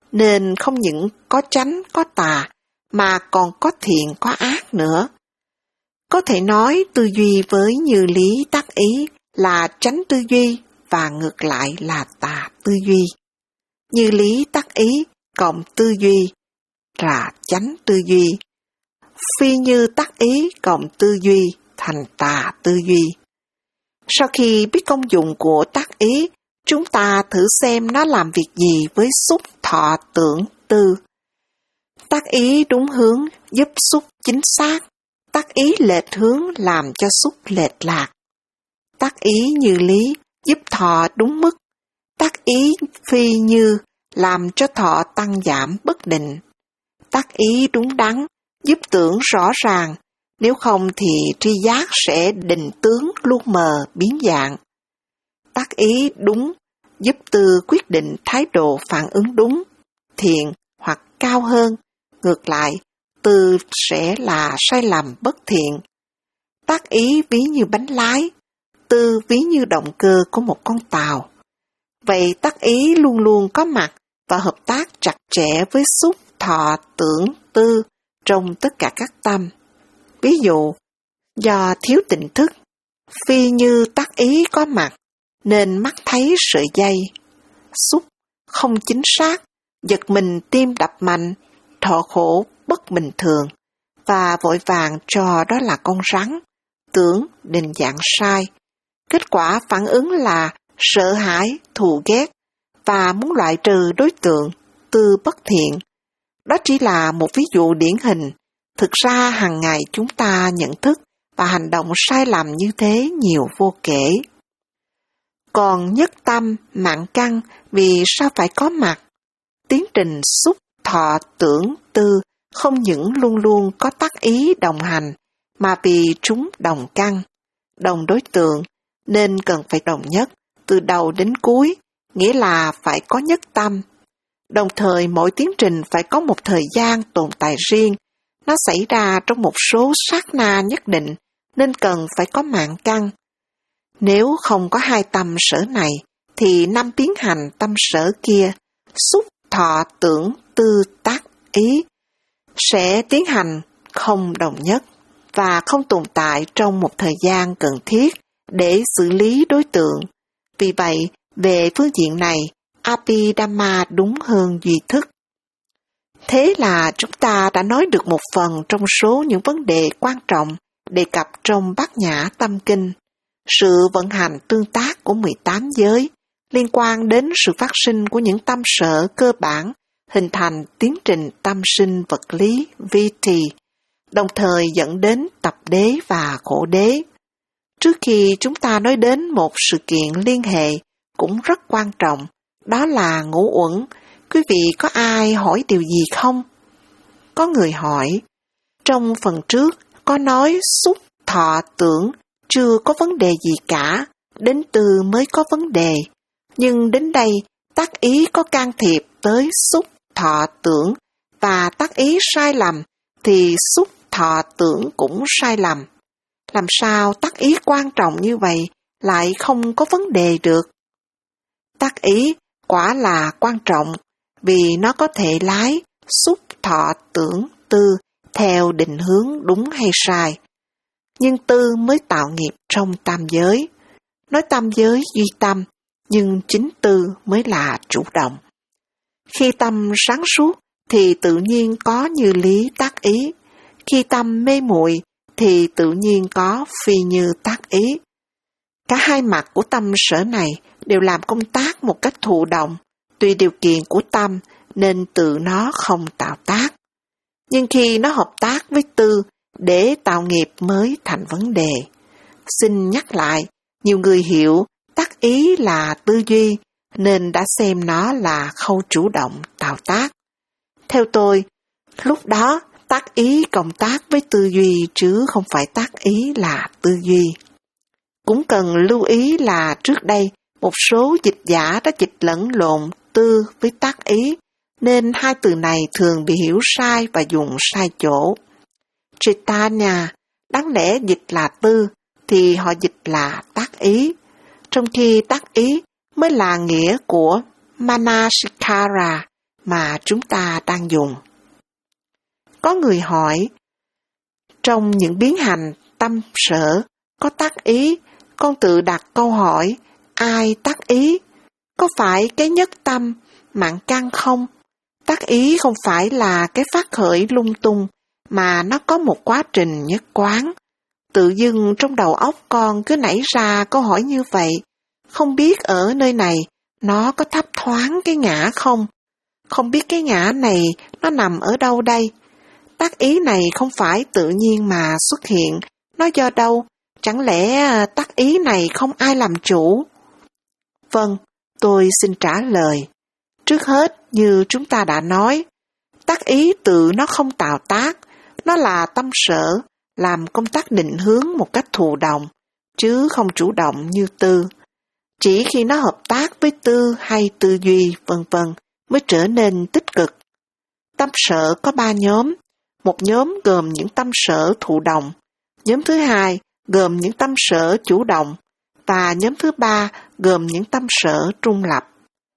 nên không những có chánh có tà, mà còn có thiện có ác nữa. Có thể nói tư duy với như lý tác ý là chánh tư duy và ngược lại là tà tư duy. Như lý tác ý cộng tư duy là chánh tư duy. Phi như tác ý cộng tư duy thành tà tư duy. Sau khi biết công dụng của tác ý, chúng ta thử xem nó làm việc gì với xúc, thọ, tưởng, tư. Tác ý đúng hướng giúp xúc chính xác. Tác ý lệch hướng làm cho xúc lệch lạc. Tác ý như lý giúp thọ đúng mức. Tác ý phi như làm cho thọ tăng giảm bất định. Tác ý đúng đắn giúp tưởng rõ ràng, nếu không thì tri giác sẽ định tướng lu mờ biến dạng. Tác ý đúng giúp tư quyết định thái độ phản ứng đúng, thiện hoặc cao hơn. Ngược lại, tư sẽ là sai lầm bất thiện. Tác ý ví như bánh lái, tư ví như động cơ của một con tàu. Vậy tác ý luôn luôn có mặt và hợp tác chặt chẽ với xúc, thọ, tưởng, tư trong tất cả các tâm. Ví dụ, do thiếu tỉnh thức, phi như tác ý có mặt, nên mắt thấy sợi dây. Xúc không chính xác, giật mình tim đập mạnh, thọ khổ bất bình thường, và vội vàng cho đó là con rắn, tưởng định dạng sai. Kết quả phản ứng là sợ hãi, thù ghét, và muốn loại trừ đối tượng, tư bất thiện. Đó chỉ là một ví dụ điển hình. Thực ra hàng ngày chúng ta nhận thức và hành động sai lầm như thế nhiều vô kể. Còn nhất tâm, mạng căn vì sao phải có mặt? Tiến trình xúc, thọ, tưởng, tư không những luôn luôn có tác ý đồng hành, mà vì chúng đồng căn, đồng đối tượng, nên cần phải đồng nhất, từ đầu đến cuối, nghĩa là phải có nhất tâm. Đồng thời mỗi tiến trình phải có một thời gian tồn tại riêng, nó xảy ra trong một số sát na nhất định, nên cần phải có mạng căn. Nếu không có hai tâm sở này, thì năm biến hành tâm sở kia, xúc, thọ, tưởng, tư, tác, ý, sẽ tiến hành không đồng nhất và không tồn tại trong một thời gian cần thiết để xử lý đối tượng. Vì vậy, về phương diện này, Abhidhamma đúng hơn duy thức. Thế là chúng ta đã nói được một phần trong số những vấn đề quan trọng đề cập trong Bát Nhã Tâm Kinh. Sự vận hành tương tác của mười tám giới liên quan đến sự phát sinh của những tâm sở cơ bản hình thành tiến trình tâm sinh vật lý Viti, đồng thời dẫn đến tập đế và khổ đế. Trước khi chúng ta nói đến một sự kiện liên hệ cũng rất quan trọng, đó là ngũ uẩn. Quý vị có ai hỏi điều gì không? Có người hỏi, trong phần trước có nói xúc, thọ, tưởng chưa có vấn đề gì cả, đến tư mới có vấn đề. Nhưng đến đây, tác ý có can thiệp tới xúc, thọ, tưởng, và tác ý sai lầm, thì xúc, thọ, tưởng cũng sai lầm. Làm sao tác ý quan trọng như vậy lại không có vấn đề được? Tác ý quả là quan trọng, vì nó có thể lái xúc, thọ, tưởng, tư theo định hướng đúng hay sai. Nhưng tư mới tạo nghiệp trong tam giới. Nói tam giới duy tâm, nhưng chính tư mới là chủ động. Khi tâm sáng suốt thì tự nhiên có như lý tác ý. Khi tâm mê muội thì tự nhiên có phi như tác ý. Cả hai mặt của tâm sở này đều làm công tác một cách thụ động, tùy điều kiện của tâm nên tự nó không tạo tác. Nhưng khi nó hợp tác với tư để tạo nghiệp mới thành vấn đề. Xin nhắc lại, nhiều người hiểu tác ý là tư duy nên đã xem nó là khâu chủ động tạo tác. Theo tôi, lúc đó tác ý cộng tác với tư duy chứ không phải tác ý là tư duy. Cũng cần lưu ý là trước đây một số dịch giả đã dịch lẫn lộn tư với tác ý, nên hai từ này thường bị hiểu sai và dùng sai chỗ. Chaitanya đáng lẽ dịch là tư, thì họ dịch là tác ý, trong khi tác ý mới là nghĩa của Manasikara, mà chúng ta đang dùng. Có người hỏi, trong những biến hành tâm sở có tác ý, con tự đặt câu hỏi, ai tác ý? Có phải cái nhất tâm, mạng căn không? Tác ý không phải là cái phát khởi lung tung, mà nó có một quá trình nhất quán. Tự dưng trong đầu óc con cứ nảy ra câu hỏi như vậy, không biết ở nơi này nó có thấp thoáng cái ngã không? Không biết cái ngã này nó nằm ở đâu đây? Tác ý này không phải tự nhiên mà xuất hiện, nó do đâu? Chẳng lẽ tác ý này không ai làm chủ? Vâng, tôi xin trả lời. Trước hết, như chúng ta đã nói, tác ý tự nó không tạo tác, nó là tâm sở, làm công tác định hướng một cách thụ động, chứ không chủ động như tư. Chỉ khi nó hợp tác với tư hay tư duy, vân vân mới trở nên tích cực. Tâm sở có ba nhóm, một nhóm gồm những tâm sở thụ động, nhóm thứ hai gồm những tâm sở chủ động, và nhóm thứ ba gồm những tâm sở trung lập.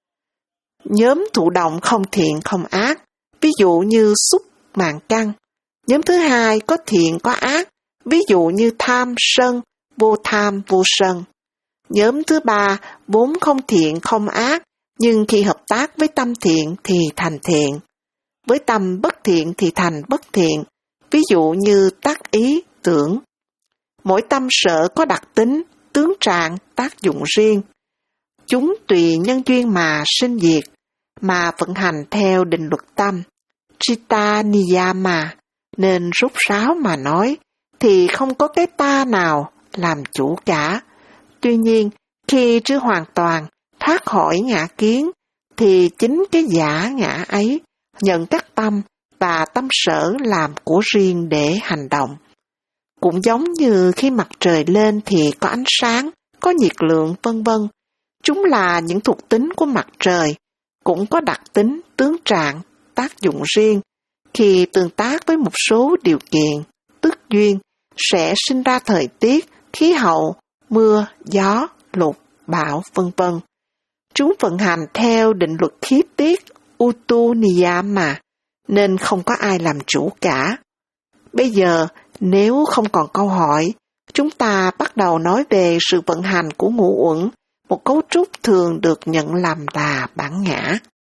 Nhóm thụ động không thiện không ác, ví dụ như xúc mạng căn. Nhóm thứ hai có thiện có ác, ví dụ như tham sân, vô tham vô sân. Nhóm thứ ba vốn không thiện không ác, nhưng khi hợp tác với tâm thiện thì thành thiện. Với tâm bất thiện thì thành bất thiện, ví dụ như tác ý, tưởng. Mỗi tâm sở có đặc tính, tướng trạng, tác dụng riêng. Chúng tùy nhân duyên mà sinh diệt, mà vận hành theo định luật tâm, Chitta Niyama, nên rút ráo mà nói, thì không có cái ta nào làm chủ cả. Tuy nhiên, khi chưa hoàn toàn thoát khỏi ngã kiến, thì chính cái giả ngã ấy nhận các tâm và tâm sở làm của riêng để hành động. Cũng giống như khi mặt trời lên thì có ánh sáng, có nhiệt lượng vân vân. Chúng là những thuộc tính của mặt trời, cũng có đặc tính, tướng trạng, tác dụng riêng. Khi tương tác với một số điều kiện, tức duyên, sẽ sinh ra thời tiết, khí hậu, mưa, gió, lụt, bão, vân vân. Chúng vận hành theo định luật khí tiết Utu Niyama, nên không có ai làm chủ cả. Bây giờ, nếu không còn câu hỏi, chúng ta bắt đầu nói về sự vận hành của ngũ uẩn, một cấu trúc thường được nhận làm là bản ngã.